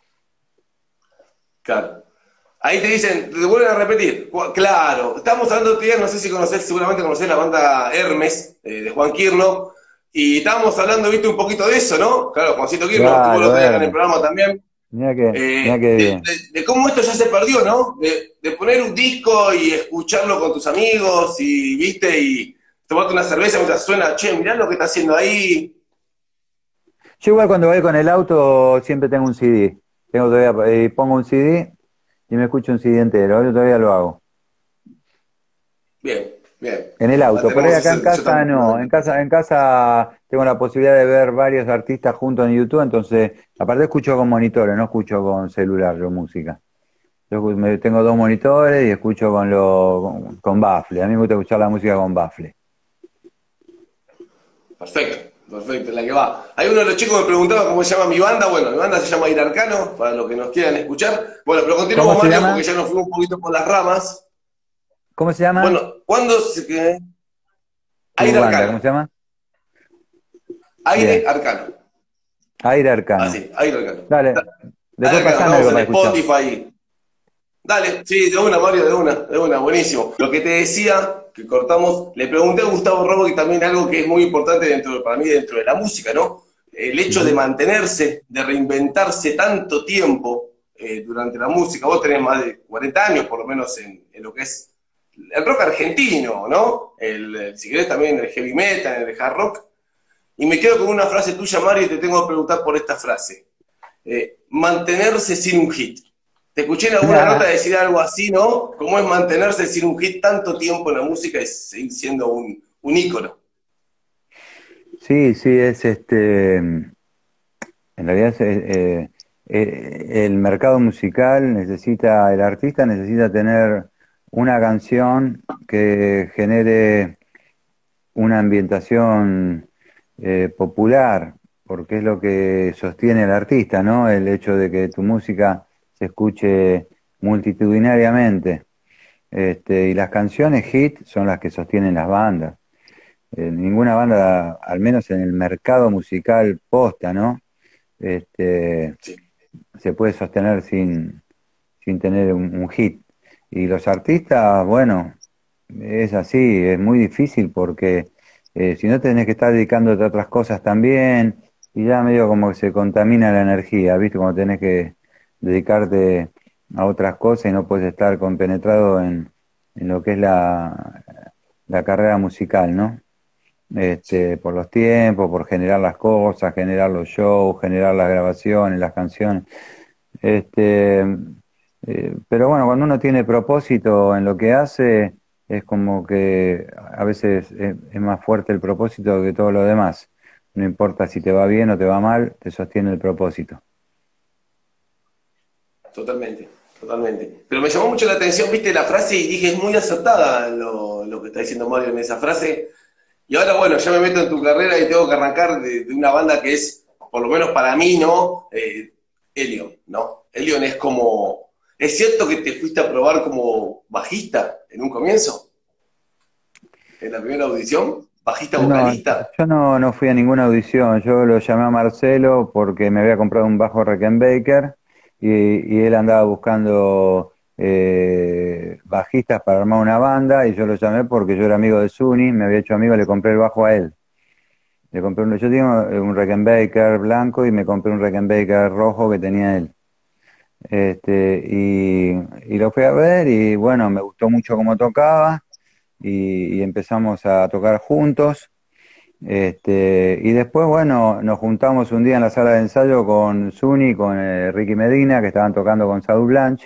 Claro. Ahí te dicen, te vuelven a repetir. Claro, estamos hablando de no sé si conocés, seguramente conocés la banda Hermes, de Juan Quirno, y estábamos hablando, viste, un poquito de eso, ¿no? Claro, Juancito Quirno estuvo el Claro, otro día acá en el Hermes. programa también. Mira que bien. De cómo esto ya se perdió, ¿no? De poner un disco y escucharlo con tus amigos y, viste, y tomarte una cerveza mientras suena, che, mirá lo que está haciendo ahí. Yo igual cuando voy con el auto siempre tengo un CD. Pongo un CD y me escucho un CD entero. Yo todavía lo hago. Bien, bien. En el auto. Por ahí Tenemos acá en yo casa también. no. En casa tengo la posibilidad de ver varios artistas juntos en YouTube. Entonces, aparte escucho con monitores, no escucho con celular yo música. Tengo 2 monitores y escucho con baffle. A mí me gusta escuchar la música con baffle. Perfecto, la que va. Hay uno de los chicos que me preguntaba cómo se llama mi banda. Bueno, mi banda se llama Irarcano, para los que nos quieran escuchar. Bueno, pero ¿Cómo continuamos, se Mario, llama? porque ya nos fuimos un poquito por las ramas. ¿Cómo se llama? Bueno, ¿cuándo se qué? Tu Aire banda? ¿Cómo Arcano. se llama? Aire Bien. Arcano. Aire Arcano. Así, Aire Arcano. Dale. Aire Después Arcano, pasame estamos algo en para escuchar. Spotify. Dale, sí, de una, Mario, de una, buenísimo. Lo que te decía, que cortamos, le pregunté a Gustavo Robo que también algo que es muy importante para mí dentro de la música, ¿no? El hecho de mantenerse, de reinventarse tanto tiempo durante la música. Vos tenés más de 40 años, por lo menos, en lo que es el rock argentino, ¿no? Si querés también el heavy metal, el hard rock. Y me quedo con una frase tuya, Mario, y te tengo que preguntar por esta frase. Mantenerse sin un hit. Te escuché en alguna nota decir algo así, ¿no? ¿Cómo es mantenerse sin un hit tanto tiempo en la música y seguir siendo un ícono? Sí, es en realidad el mercado musical necesita, el artista necesita tener una canción que genere una ambientación popular, porque es lo que sostiene al artista, ¿no? El hecho de que tu música se escuche multitudinariamente. Y las canciones hit son las que sostienen las bandas. Ninguna banda, al menos en el mercado musical posta, ¿no? Sí. Se puede sostener sin tener un hit. Y los artistas, bueno, es así, es muy difícil porque si no tenés que estar dedicándote a otras cosas también, y ya medio como que se contamina la energía, ¿viste? Cuando tenés que dedicarte a otras cosas y no puedes estar compenetrado en lo que es la carrera musical, ¿no? Por los tiempos, por generar las cosas, generar los shows, generar las grabaciones, las canciones. Pero bueno, cuando uno tiene propósito en lo que hace, es como que a veces es más fuerte el propósito que todo lo demás. No importa si te va bien o te va mal, te sostiene el propósito. Totalmente. Totalmente. Pero me llamó mucho la atención, viste la frase y dije, es muy acertada lo que está diciendo Mario en esa frase. Y ahora, bueno, ya me meto en tu carrera y tengo que arrancar de una banda que es, por lo menos para mí, ¿no? Elion, ¿no? Elion es como... ¿Es cierto que te fuiste a probar como bajista en un comienzo? ¿En la primera audición? ¿Bajista vocalista? Yo no fui a ninguna audición. Yo lo llamé a Marcelo porque me había comprado un bajo Rickenbacker y él andaba buscando bajistas para armar una banda y yo lo llamé porque yo era amigo de Zuni, me había hecho amigo, le compré el bajo a él. Yo tengo un Rickenbacker blanco y me compré un Rickenbacker rojo que tenía él. Y lo fui a ver y bueno, me gustó mucho cómo tocaba y empezamos a tocar juntos. Y después, bueno, nos juntamos un día en la sala de ensayo con Zuni, con Ricky Medina, que estaban tocando con Sadu Blanche.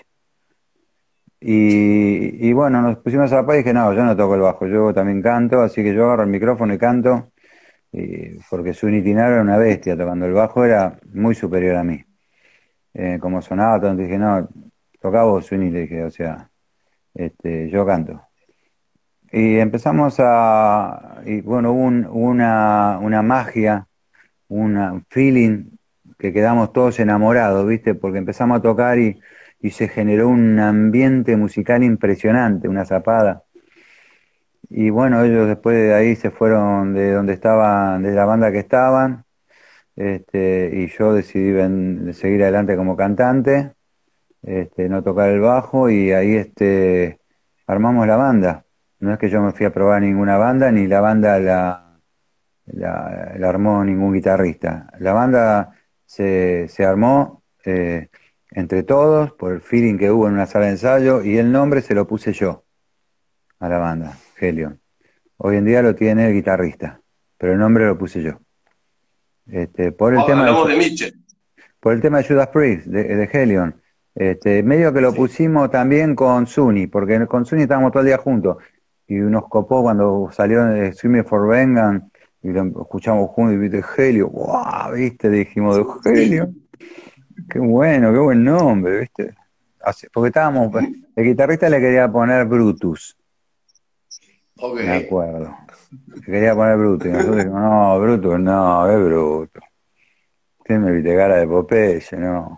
Y bueno, nos pusimos a la par y dije, no, yo no toco el bajo, yo también canto, así que yo agarro el micrófono y canto, porque Zuni Tinaro era una bestia tocando el bajo, era muy superior a mí. Como sonaba, entonces dije, no, toca vos, Zuni, le dije, o sea, yo canto. Y empezamos y bueno, hubo una magia, un feeling que quedamos todos enamorados, ¿viste? Porque empezamos a tocar y se generó un ambiente musical impresionante, una zapada. Y bueno, ellos después de ahí se fueron de donde estaban, de la banda que estaban, y yo decidí seguir adelante como cantante, no tocar el bajo, y ahí armamos la banda. No es que yo me fui a probar ninguna banda, ni la banda la armó ningún guitarrista. La banda se armó entre todos por el feeling que hubo en una sala de ensayo y el nombre se lo puse yo a la banda, Elion. Hoy en día lo tiene el guitarrista, pero el nombre lo puse yo. Hablamos de Mitchell. Por el tema de Judas Priest, de Elion. Medio que lo pusimos también con Zuni, porque con Zuni estábamos todo el día juntos. Y nos copó cuando salió Screaming for Vengeance y lo escuchamos juntos y viste Helio, ¡wow! ¿Viste? Dijimos de Helio. Qué bueno, qué buen nombre, ¿viste? Porque el guitarrista le quería poner Brutus. Okay. Me acuerdo. Le quería poner Brutus. Y nosotros dijimos, no, Brutus no, es Brutus. Tiene viste cara de Popeye, no.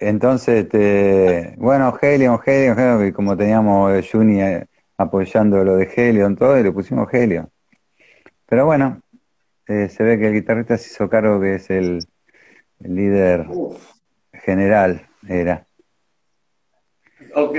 Entonces, bueno, Helion, y como teníamos Juni apoyando lo de Helion, todo, y le pusimos Helion. Pero bueno, se ve que el guitarrista se hizo cargo que es el líder general, era. Ok.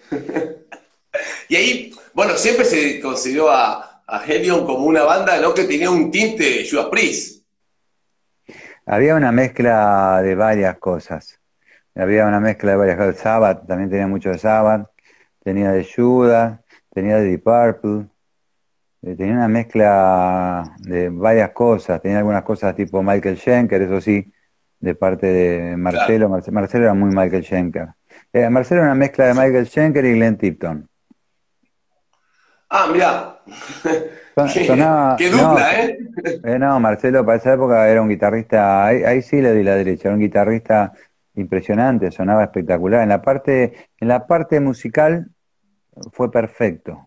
Y ahí, bueno, siempre se consideró a Helion como una banda, ¿no?, que tenía un tinte de Judas Priest. Había una mezcla de varias cosas. Sabbath, también tenía mucho de Sabbath, tenía de Judas, tenía de Deep Purple, tenía una mezcla de varias cosas, tenía algunas cosas tipo Michael Schenker, eso sí, de parte de Marcelo. Claro. Marcelo era muy Michael Schenker. Marcelo era una mezcla de Michael Schenker y Glenn Tipton. Ah, mirá. Sonaba, Qué no, dupla, ¿eh? no, Marcelo para esa época era un guitarrista, ahí sí le di la derecha, era un guitarrista impresionante, sonaba espectacular. En la parte musical fue perfecto.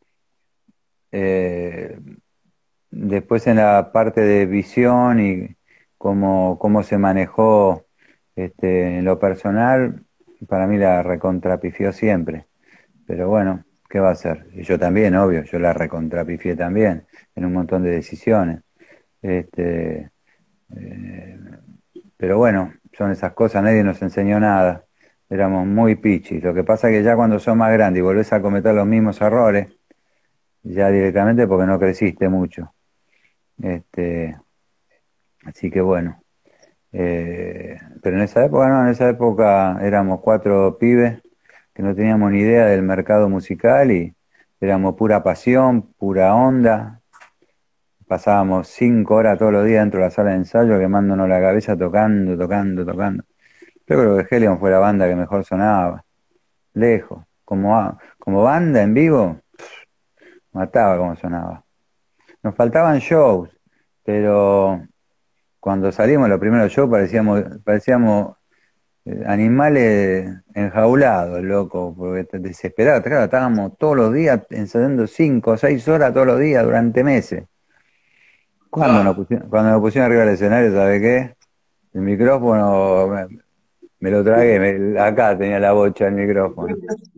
Eh, Después en la parte de visión y cómo se manejó en lo personal, para mí la recontrapifió siempre. Pero bueno, ¿qué va a hacer? Y yo también, obvio, yo la recontrapifié también en un montón de decisiones. Este, eh, pero bueno, son esas cosas, nadie nos enseñó nada. Éramos muy pichis. Lo que pasa es que ya cuando sos más grande y volvés a cometer los mismos errores, ya directamente porque no creciste mucho. Este, Así que bueno. Pero en esa época no, en esa época éramos 4 pibes que no teníamos ni idea del mercado musical y éramos pura pasión, pura onda. Pasábamos 5 horas todos los días dentro de la sala de ensayo quemándonos la cabeza tocando. Yo creo que Helion fue la banda que mejor sonaba, lejos. Como banda en vivo, mataba como sonaba. Nos faltaban shows, pero cuando salimos los primeros shows parecíamos animales enjaulados, loco, porque te desesperados. Claro, estábamos todos los días ensayando 5 o 6 horas todos los días durante meses. Claro. Cuando nos pusieron arriba del escenario, ¿sabe qué? El micrófono me lo tragué, acá tenía la bocha el micrófono.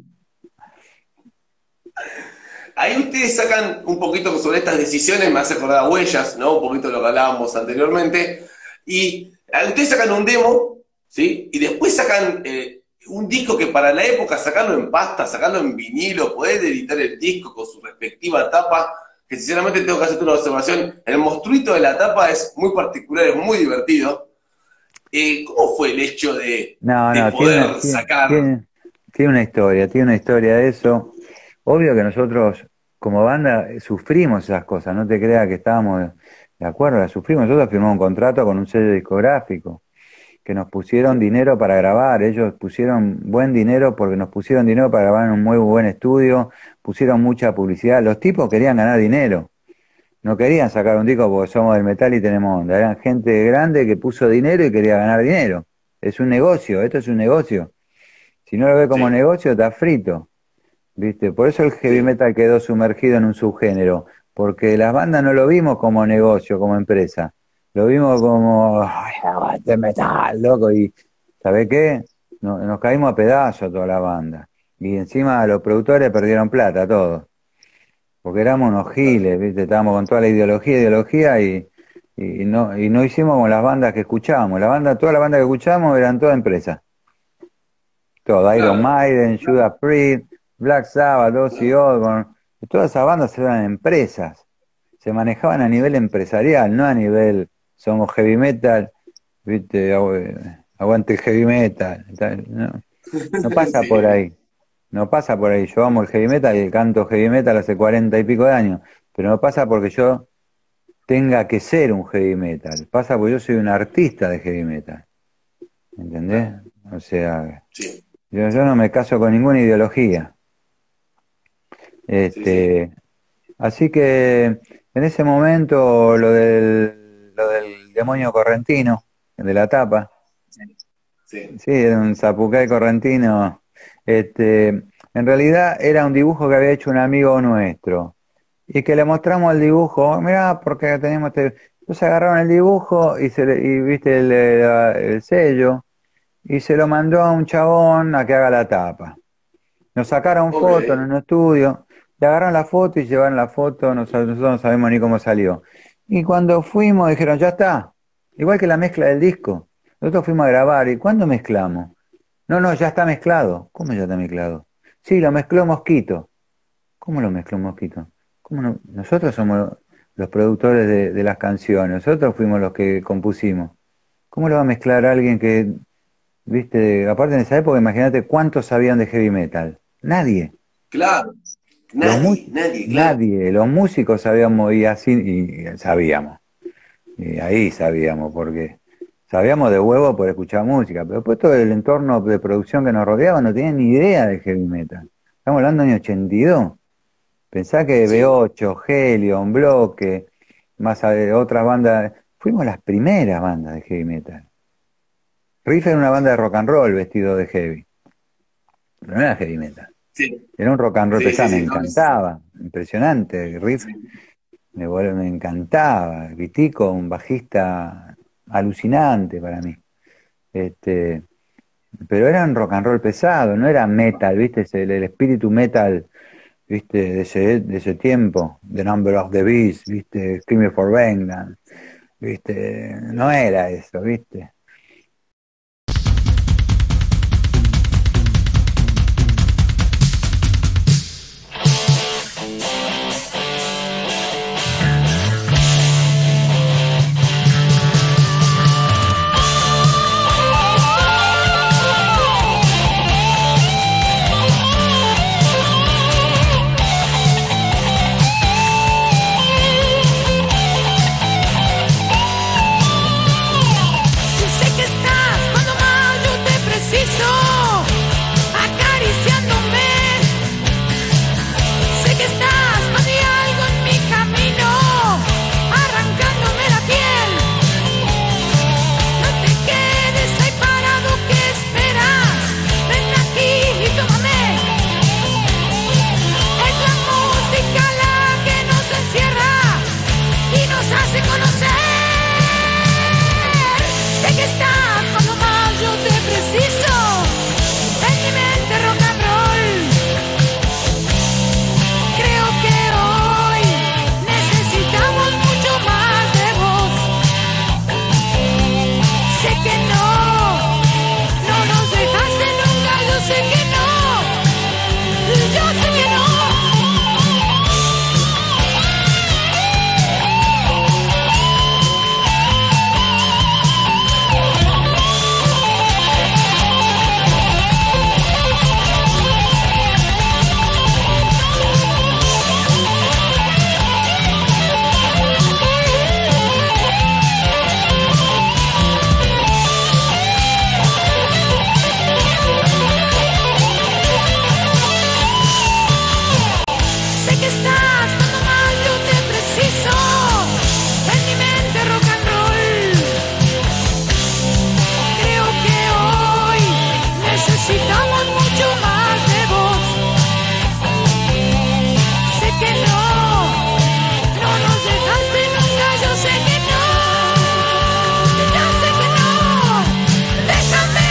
Ahí ustedes sacan un poquito sobre estas decisiones, me hace acordar a Huellas, ¿no? Un poquito de lo que hablábamos anteriormente. Y ustedes sacan un demo, ¿sí? Y después sacan un disco que para la época, sacarlo en pasta, sacarlo en vinilo, poder editar el disco con su respectiva tapa, que sinceramente tengo que hacerte una observación. El monstruito de la tapa es muy particular, es muy divertido. ¿Cómo fue el hecho de, No, de no, poder sacar? tiene una historia de eso. Obvio que nosotros, como banda, sufrimos esas cosas, no te creas que estábamos de acuerdo, las sufrimos. Nosotros firmamos un contrato con un sello discográfico, que nos pusieron dinero para grabar, ellos pusieron buen dinero porque nos pusieron dinero para grabar en un muy buen estudio, pusieron mucha publicidad, los tipos querían ganar dinero, no querían sacar un disco porque somos del metal y tenemos onda, eran gente grande que puso dinero y quería ganar dinero. Es un negocio, esto es un negocio. Si no lo ve como Sí, negocio, está frito. ¿Viste? Por eso el heavy sí, metal quedó sumergido en un subgénero, porque las bandas no lo vimos como negocio, como empresa, lo vimos como, "Ay, aguante metal, loco", y ¿sabe qué? Nos caímos a pedazos toda la banda, y encima los productores perdieron plata, todos, porque éramos unos giles, ¿viste? Estábamos con toda la ideología, y no hicimos como las bandas que escuchábamos, todas las bandas que escuchábamos eran todas empresas. Todo, Iron claro. Maiden, Judas Priest, Black Sabbath, Ozzy Osbourne, todas esas bandas eran empresas, se manejaban a nivel empresarial, no a nivel somos heavy metal, viste, aguante el heavy metal, no, no pasa por Sí. ahí, no pasa por ahí, yo amo el heavy metal y canto heavy metal hace 40 y pico de años, pero no pasa porque yo tenga que ser un heavy metal, pasa porque yo soy un artista de heavy metal, ¿entendés? O sea, Sí, yo no me caso con ninguna ideología. sí, sí, Este, Así que en ese momento lo del demonio correntino, el de la tapa, sí. sí, era un zapucay correntino. En realidad era un dibujo que había hecho un amigo nuestro y que le mostramos el dibujo, mirá, porque tenemos Entonces agarraron el dibujo y viste el sello y se lo mandó a un chabón a que haga la tapa. Nos sacaron Ok. fotos en un estudio, le agarraron la foto y llevaron la foto, nosotros no sabemos ni cómo salió. Y cuando fuimos dijeron, ya está, igual que la mezcla del disco. Nosotros fuimos a grabar, ¿y cuándo mezclamos? No, no, ya está mezclado. ¿Cómo ya está mezclado? Sí, lo mezcló Mosquito. ¿Cómo lo mezcló Mosquito? ¿Cómo no? Nosotros somos los productores de las canciones, nosotros fuimos los que compusimos. ¿Cómo lo va a mezclar alguien que, viste, aparte en esa época, imagínate cuántos sabían de heavy metal? Nadie. Claro. Los Nadie, claro. nadie. Los músicos sabíamos y así, y sabíamos. Y ahí sabíamos, porque sabíamos de huevo por escuchar música, pero después todo el entorno de producción que nos rodeaba no tenía ni idea de heavy metal. Estamos hablando del año 82. Pensá que Sí. B8, Helion, Bloque, más otras bandas, fuimos las primeras bandas de heavy metal. Riff era una banda de rock and roll vestido de heavy, pero no era heavy metal. Sí, Era un rock and roll sí, sí, pesado, me sí, no, encantaba, impresionante. El riff sí. me encantaba. Vitico, un bajista alucinante para mí. Este, pero era un rock and roll pesado, no era metal, ¿viste? El espíritu metal, ¿viste? De ese tiempo, The Number of the Beast, ¿viste? Screaming for Vengeance, ¿viste? No era eso, ¿viste? Yo sé que estás cuando más yo te preciso, acariciándome. Sé que estás cuando hay algo en mi camino, arrancándome la piel. No te quedes ahí parado, ¿qué esperas? Ven aquí y tómame. Es la música la que nos encierra y nos hace conocer. Sé que estás cuando más yo te preciso. En mi mente rock and roll. Creo que hoy necesitamos mucho más de vos. Sé que no nos dejaste nunca. Yo sé que no, yo sé que no. Sé que estás cuando más yo te preciso. En mi mente rock and roll. Creo que hoy necesitamos mucho más de vos. Sé que no nos dejaste nunca. Yo sé que no, yo sé que no. Déjame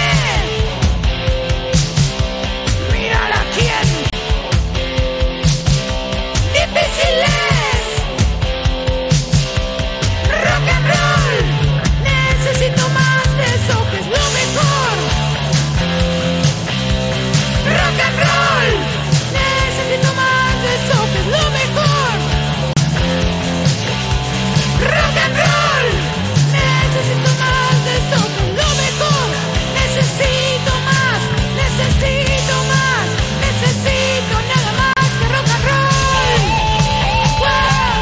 mirar a quién. Difícil es rock and roll. Necesito más de eso que es lo mejor. Rock and roll. Necesito más de eso que es lo mejor. Rock and roll. Necesito más de eso que es lo mejor. Necesito más, necesito más, necesito nada más que rock and roll. Wow,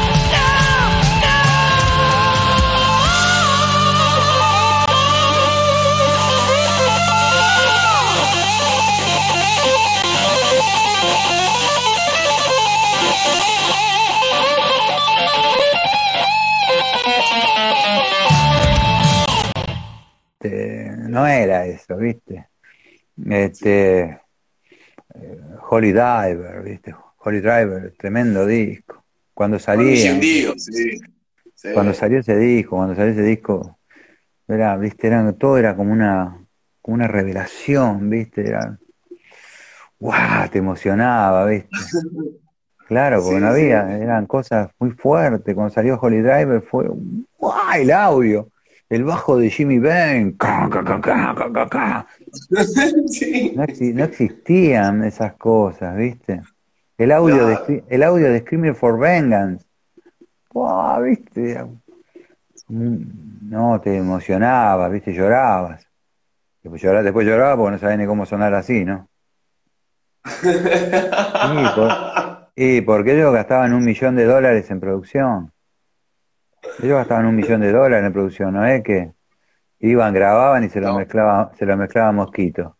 No era eso, ¿viste? Este, Holy Diver, ¿viste? Holy Driver, tremendo disco. Cuando salía, Sí. cuando salió ese disco, era, ¿viste? Todo era como como una revelación, ¿viste? ¡Guau! Te emocionaba, ¿viste? Claro, porque no Sí, sí. había, eran cosas muy fuertes. Cuando salió Holy Driver fue, ¡guau! El audio, el bajo de Jimmy Bain, ca, ca, ca, ca, ca, ca, ca. Sí. No existían esas cosas, ¿viste? Claro. El audio de Screaming for Vengeance, ¡guau! ¿Viste? No, te emocionabas, ¿viste? Llorabas. Después llorabas porque no sabías ni cómo sonar así, ¿no? Y, y porque ellos gastaban $1 millón en producción. Ellos gastaban $1 millón en producción, ¿no es? Que iban, grababan y No. se lo mezclaba Mosquito.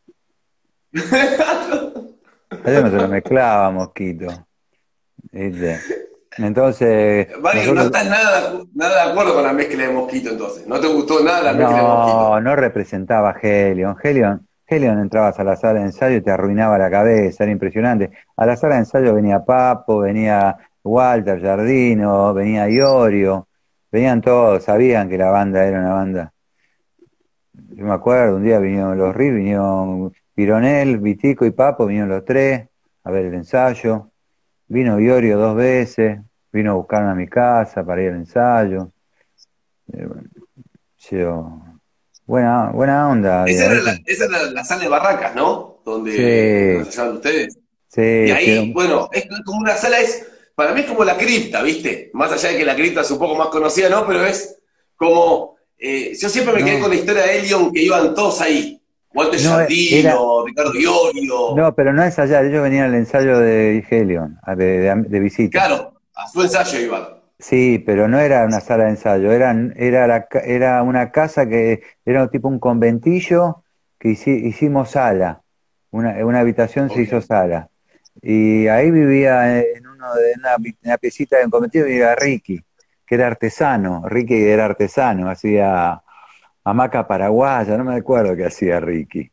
A ellos no se lo mezclaba Mosquito, ¿viste? Entonces, Vale, que no nosotros, estás nada de acuerdo con la mezcla de Mosquito entonces. No te gustó nada la mezcla de no, Mosquito. no representaba a Helion. Helion entrabas a la sala de ensayo y te arruinaba la cabeza, era impresionante. A la sala de ensayo venía Papo, venía Walter Jardino, venía Iorio, venían todos, sabían que la banda era una banda. Yo me acuerdo, un día vinieron los Riff, vinieron Pironel, Vitico y Papo, vinieron los tres a ver el ensayo. Vino Iorio 2 veces, vino a buscarme a mi casa para ir al ensayo. Bueno, yo, buena onda Esa había, era ¿viste? esa era la sala de Barracas, ¿no? Donde Sí, ensayaban ustedes. Y sí, ahí, sí. bueno, es como una sala, para mí es como la cripta, ¿viste? Más allá de que la cripta es un poco más conocida, ¿no? Pero es como, yo siempre me quedé con No, la historia de Elion, que iban todos ahí. Walter no era, Giardino, Ricardo Iorio. no, pero no es allá, ellos venían al ensayo de Helion, de visita. Claro, a su ensayo iban. Sí, pero no era una sala de ensayo, era una casa que era tipo un conventillo que hicimos sala, una habitación se Ok. hizo sala. Y ahí vivía en una piecita de un conventillo, vivía Ricky, que era artesano. Ricky era artesano, hacía hamaca paraguaya, no me acuerdo qué hacía Ricky.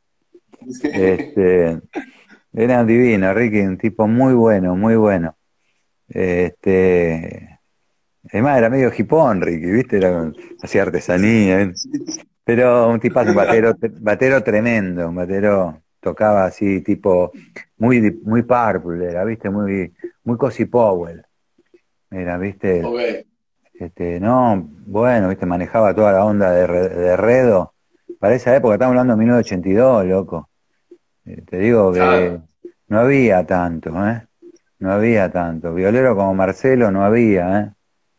Este, era divino, Ricky, un tipo muy bueno, muy bueno. Este, además era medio hipón, Ricky, ¿viste? Hacía artesanía, ¿eh? Pero un tipazo, batero tremendo, un batero tocaba así, tipo, muy Purple, era, ¿viste? Muy Cozy Powell, era, ¿viste? Ok, No, bueno, ¿viste? Manejaba toda la onda de Redo. Para esa época, estamos hablando de 1982, loco. Te digo que claro. no había tanto, ¿eh? No había tanto. Violero como Marcelo no había, ¿eh?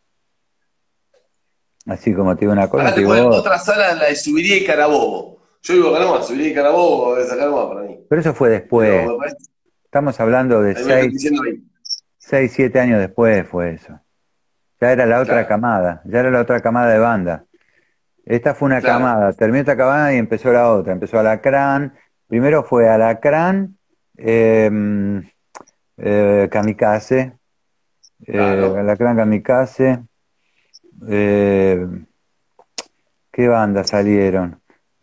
Así como te digo una cosa, Acá te te digo ponen otra. otra sala, la de Subiría y Carabobo. Yo digo acá nomás, Subiría y Carabobo debe sacar más para mí. Pero eso fue Pero después. me parece, Estamos hablando de a mí me están diciendo ahí. 6, 7 años después fue eso. Ya era la otra Claro, camada, ya era la otra camada de banda. Esta fue una claro, camada, terminó esta camada y empezó la otra. Empezó Alacrán, primero fue Alacrán, eh, Kamikaze, claro. Alacrán Kamikaze, eh, ¿qué bandas salieron?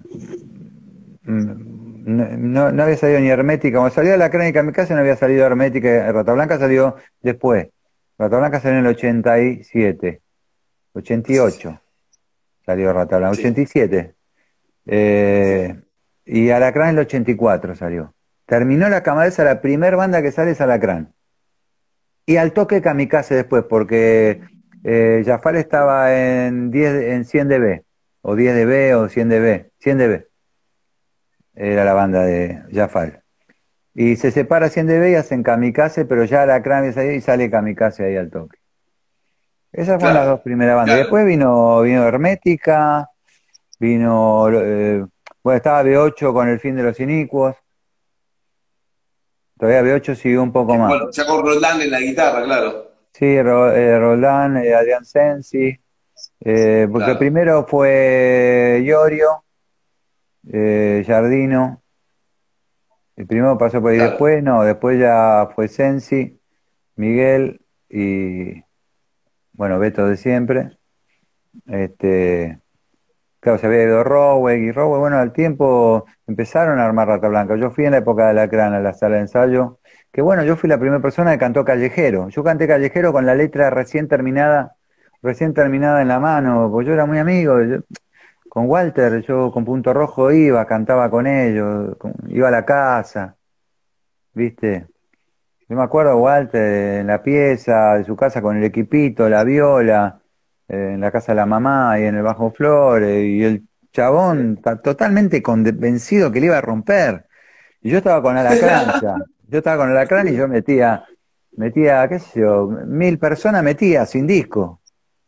No había salido ni Hermética. Cuando salió la crónica en mi casa no había salido Hermética. Rata Blanca salió después. Rata Blanca salió en el 87, 88 salió Rata Blanca, Sí, 87. sí. Eh, y Alacrán en el 84 salió. Terminó la camada esa, la primer banda que sale es Alacrán. Y al toque Kamikaze después, porque Jafar estaba en 100 dB, o 10 dB, o 100 dB, 100 dB. Era la banda de Jafar. Y se separa 100 dB y hacen Kamikaze, pero ya Alacrán es ahí y sale Kamikaze ahí al toque. Esas fueron las dos Claro, primeras bandas. Y claro. después vino Hermética, vino, bueno, estaba B8 con El fin de los inicuos. Todavía B8 siguió un poco más. Bueno, ya con Roldán en la guitarra, claro. Sí, Roldán, Adrián Sensi, porque Claro, primero fue Iorio, Giardino, el primero pasó por ahí, claro. después no, después ya fue Sensi, Miguel y, bueno, Beto de siempre. Este, claro, se había ido Rowek y Rowek, bueno, al tiempo empezaron a armar Rata Blanca. Yo fui en la época de la crana, a la sala de ensayo, que bueno, yo fui la primera persona que cantó Callejero. Yo canté Callejero con la letra recién terminada en la mano, porque yo era muy amigo. Con Walter, yo con Punto Rojo iba, cantaba con ellos, iba a la casa, ¿viste? Yo me acuerdo, Walter, en la pieza de su casa con el equipito, la viola, en la casa de la mamá y en el bajo Flores, y el chabón totalmente convencido que le iba a romper. Y yo estaba con Alacrán ya. Yo estaba con Alacrán y yo metía, qué sé yo, 1000 personas metía sin disco.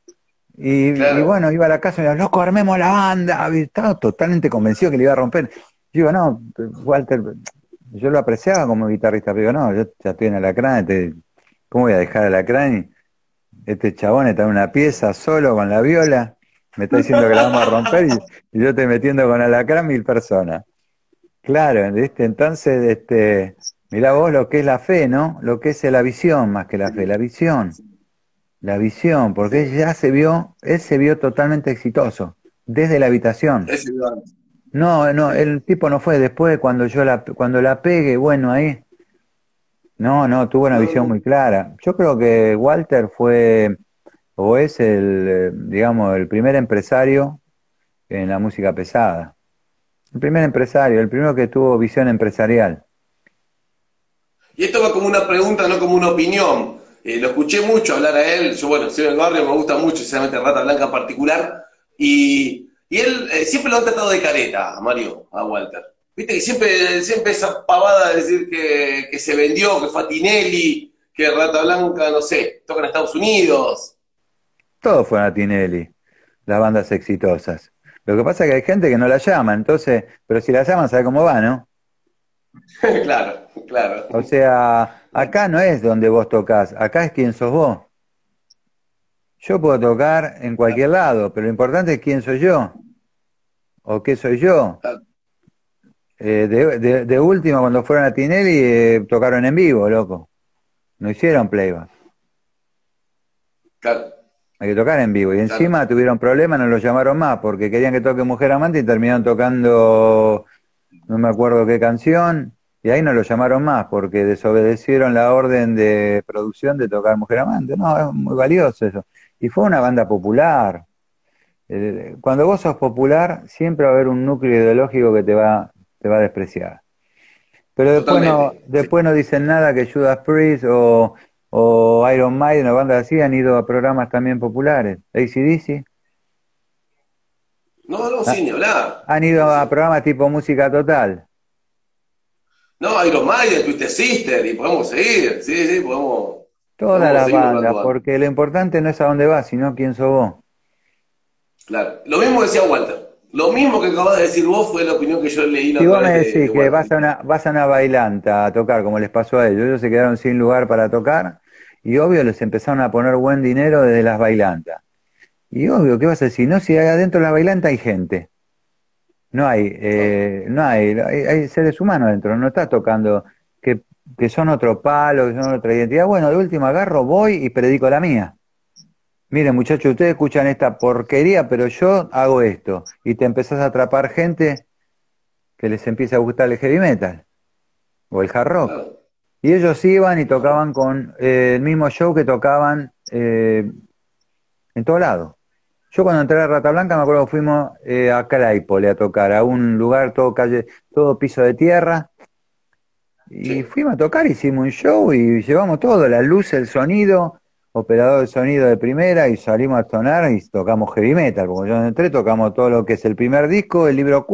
Y Claro. bueno, iba a la casa y me decía, loco, armemos la banda. Y estaba totalmente convencido que le iba a romper. Yo digo, no, Walter, yo lo apreciaba como guitarrista, pero digo, no, yo ya estoy en Alacrán, ¿cómo voy a dejar Alacrán? Este chabón está en una pieza solo con la viola, me está diciendo que la vamos a romper y yo estoy metiendo con Alacrán 1000 personas. Claro, ¿viste? Entonces, mirá vos lo que es la fe, ¿no? Lo que es la visión más que la fe, la visión, porque él se vio totalmente exitoso, desde la habitación. Ese Iván. No, no, Sí. el tipo no fue después cuando la pegue, bueno, ahí, no, tuvo una No, visión no. muy clara. Yo creo que Walter fue, o es digamos, el primer empresario en la música pesada. El primer empresario, el primero que tuvo visión empresarial. Y esto va como una pregunta, no como una opinión. Lo escuché mucho hablar a él. Yo, bueno, soy del barrio, me gusta mucho, sinceramente Rata Blanca en particular. Y él siempre lo han tratado de careta, a Mario, a Walter. Viste que siempre esa pavada de decir que se vendió, que fue a Tinelli, que Rata Blanca, no sé, toca en Estados Unidos. Todos fueron a Tinelli, las bandas exitosas. Lo que pasa es que hay gente que no la llama, entonces, pero si la llaman, sabe cómo va, ¿no? Claro, claro. O sea, acá no es donde vos tocas, acá es quién sos vos. Yo puedo tocar en cualquier lado, pero lo importante es quién soy yo, o qué soy yo. De última, cuando fueron a Tinelli, tocaron en vivo, loco. No hicieron playback. Claro, Hay que tocar en vivo. Y claro. encima tuvieron problemas, no los llamaron más, porque querían que toque Mujer Amante y terminaron tocando, no me acuerdo qué canción, y ahí no lo llamaron más, porque desobedecieron la orden de producción de tocar Mujer Amante. No, es muy valioso eso. Y fue una banda popular. Cuando vos sos popular, siempre va a haber un núcleo ideológico que te va a despreciar. Pero Totalmente. Sí. después no dicen nada que Judas Priest o Iron Maiden o bandas así han ido a programas también populares. AC/DC No, no, ha- sí, ni hablar. han Sí, ido a sí. programas tipo Música Total. No, Iron Maiden, Twisted Sister, y podemos seguir. Sí, sí, Todas podemos las seguir bandas, nombrando bandas. porque lo importante no es a dónde vas, sino quién sos vos. Claro. Lo mismo decía Walter. Lo mismo que acabas de decir vos fue la opinión que yo leí la Si otra vos me vez de decís que Walter. vas a una bailanta a tocar, como les pasó a ellos se quedaron sin lugar para tocar, y obvio les empezaron a poner buen dinero desde las bailantas. Y obvio, ¿qué vas a decir? No, si hay adentro de la bailanta hay gente. No, Hay seres humanos dentro, no está tocando que, que son otro palo, que son otra identidad. Bueno, de última agarro, voy y predico la mía. Miren, muchachos, ustedes escuchan esta porquería, pero yo hago esto. Y te empezás a atrapar gente que les empieza a gustar el heavy metal o el hard rock. claro. Y ellos iban y No, tocaban con el mismo show que tocaban en todo lado. Yo cuando entré a Rata Blanca me acuerdo que fuimos a Claypole a tocar, a un lugar todo calle, todo piso de tierra, y sí. fuimos a tocar, hicimos un show y llevamos todo, la luz, el sonido, operador de sonido de primera, y salimos a sonar y tocamos heavy metal. Como yo entré, tocamos todo lo que es el primer disco,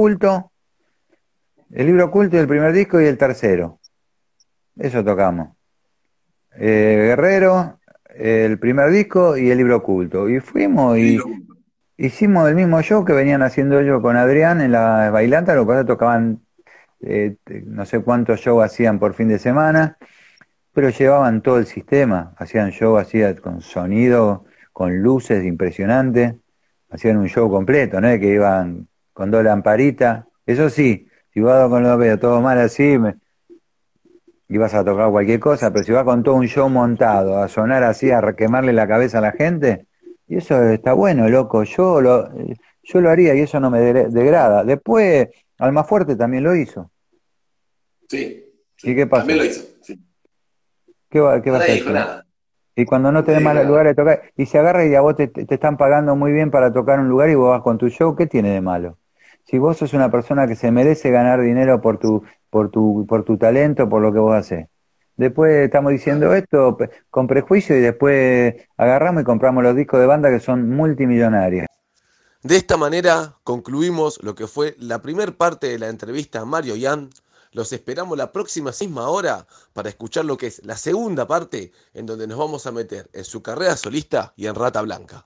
el libro oculto y el primer disco y el tercero. Eso tocamos. Guerrero, el primer disco y el libro oculto. Y fuimos El y libro. hicimos el mismo show que venían haciendo ellos con Adrián en la bailanta, lo que pasa es que tocaban no sé cuántos shows hacían por fin de semana, pero llevaban todo el sistema, hacían show con sonido, con luces impresionantes, hacían un show completo, no es que iban con dos lamparitas, eso sí, si vas con los veo todo mal así, ibas a tocar cualquier cosa, pero si vas con todo un show montado, a sonar así, a quemarle la cabeza a la gente, y eso está bueno, loco, yo lo haría y eso no me degrada. Después, Almafuerte también lo hizo. Sí, ¿Y sí. qué También lo pasó? hizo. Sí. Qué No vas a nadie dijo decir? nada. Y cuando no tenés más lugar de tocar, y se agarra y a vos te están pagando muy bien para tocar un lugar y vos vas con tu show, ¿qué tiene de malo? Si vos sos una persona que se merece ganar dinero por tu talento, por lo que vos haces. Después estamos diciendo esto con prejuicio y después agarramos y compramos los discos de banda que son multimillonarios. De esta manera concluimos lo que fue la primera parte de la entrevista a Mario Ian. Los esperamos la próxima misma hora para escuchar lo que es la segunda parte, en donde nos vamos a meter en su carrera solista y en Rata Blanca.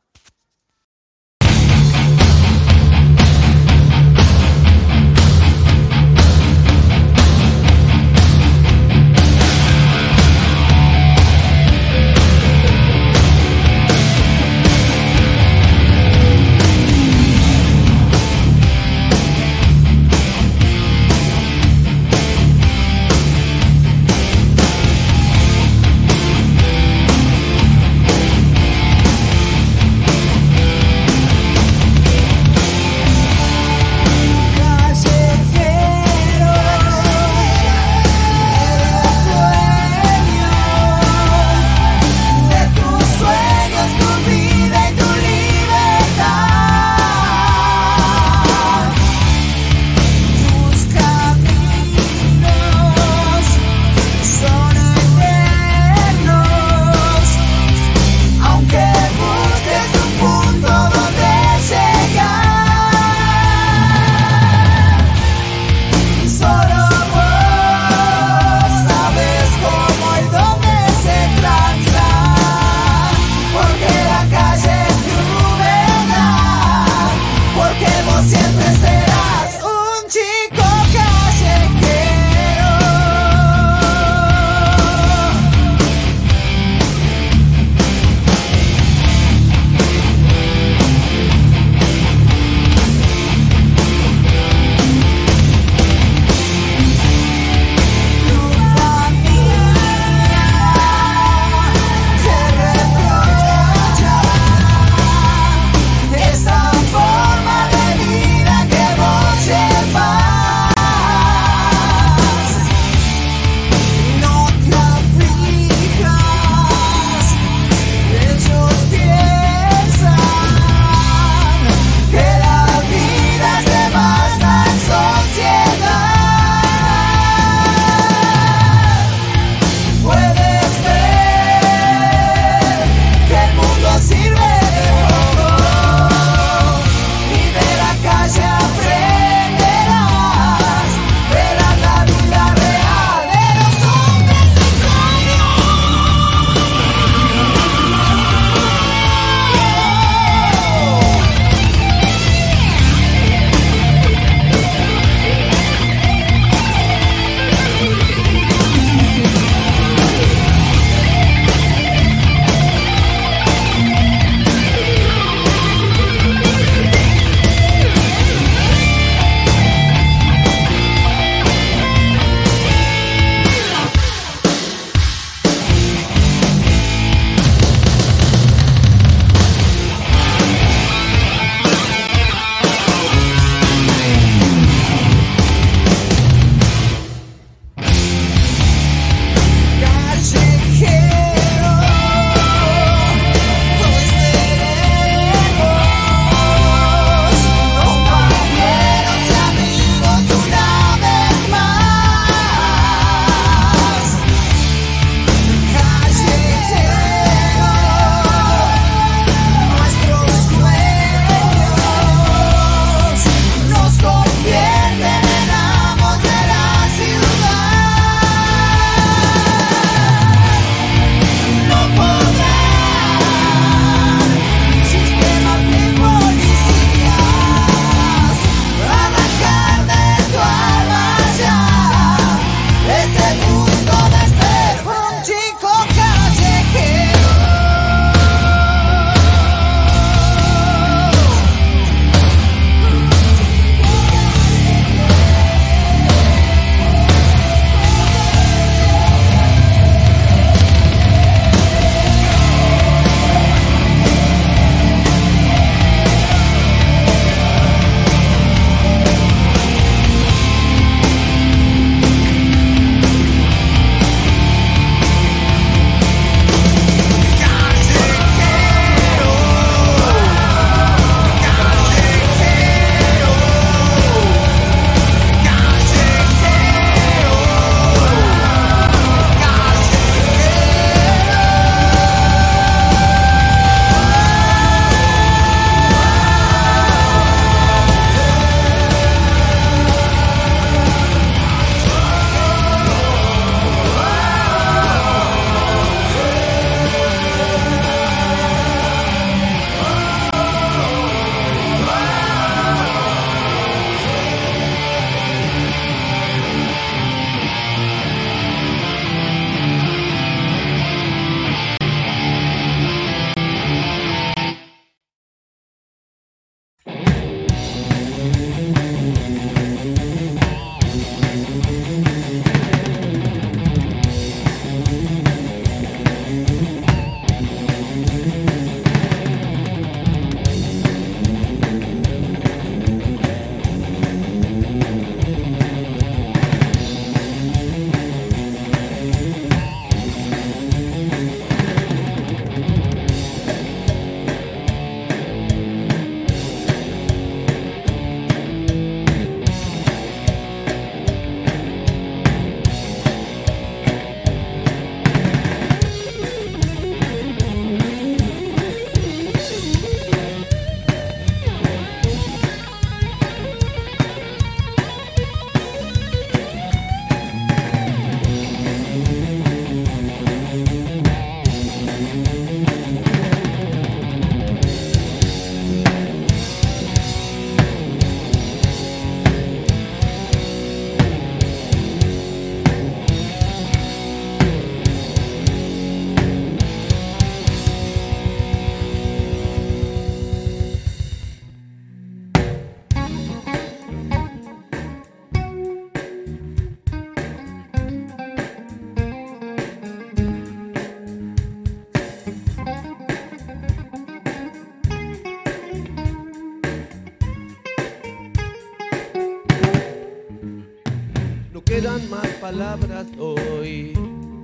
quedan más palabras hoy.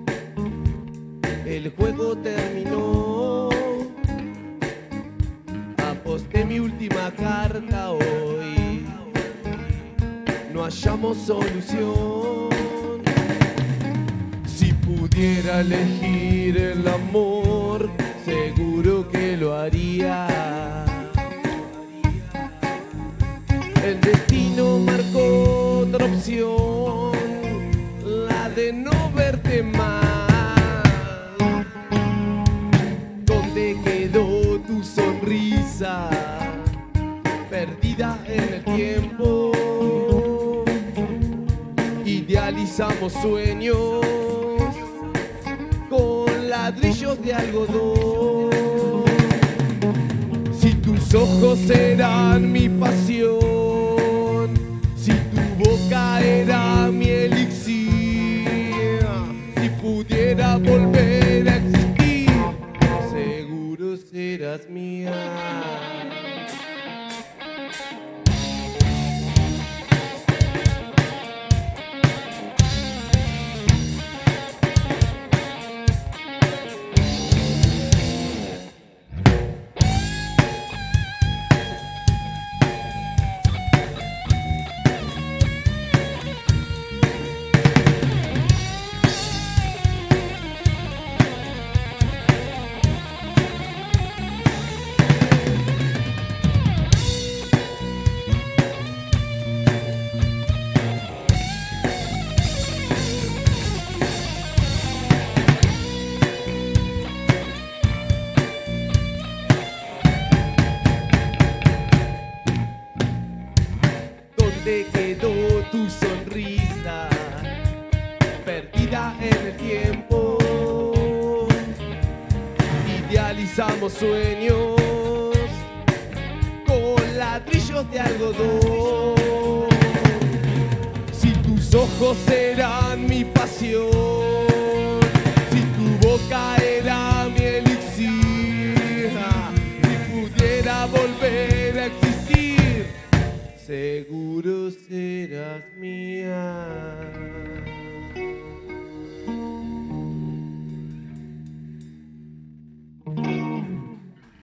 El juego terminó. Aposté mi última carta hoy. No hallamos solución. Si pudiera elegir el amor, seguro que lo haría. El destino marcó otra opción, la de no verte más. ¿Dónde quedó tu sonrisa? Perdida en el tiempo. Idealizamos sueños con ladrillos de algodón. Si tus ojos eran mi pasión, si tu boca era mi elixir, si pudiera volver a existir, seguro serás mía. ¿Dónde quedó tu sonrisa? Perdida en el tiempo. Idealizamos sueños con ladrillos de algodón. Si tus ojos eran mi pasión, si tu boca era mi elixir, si pudiera volver a existir, seguro serás mía.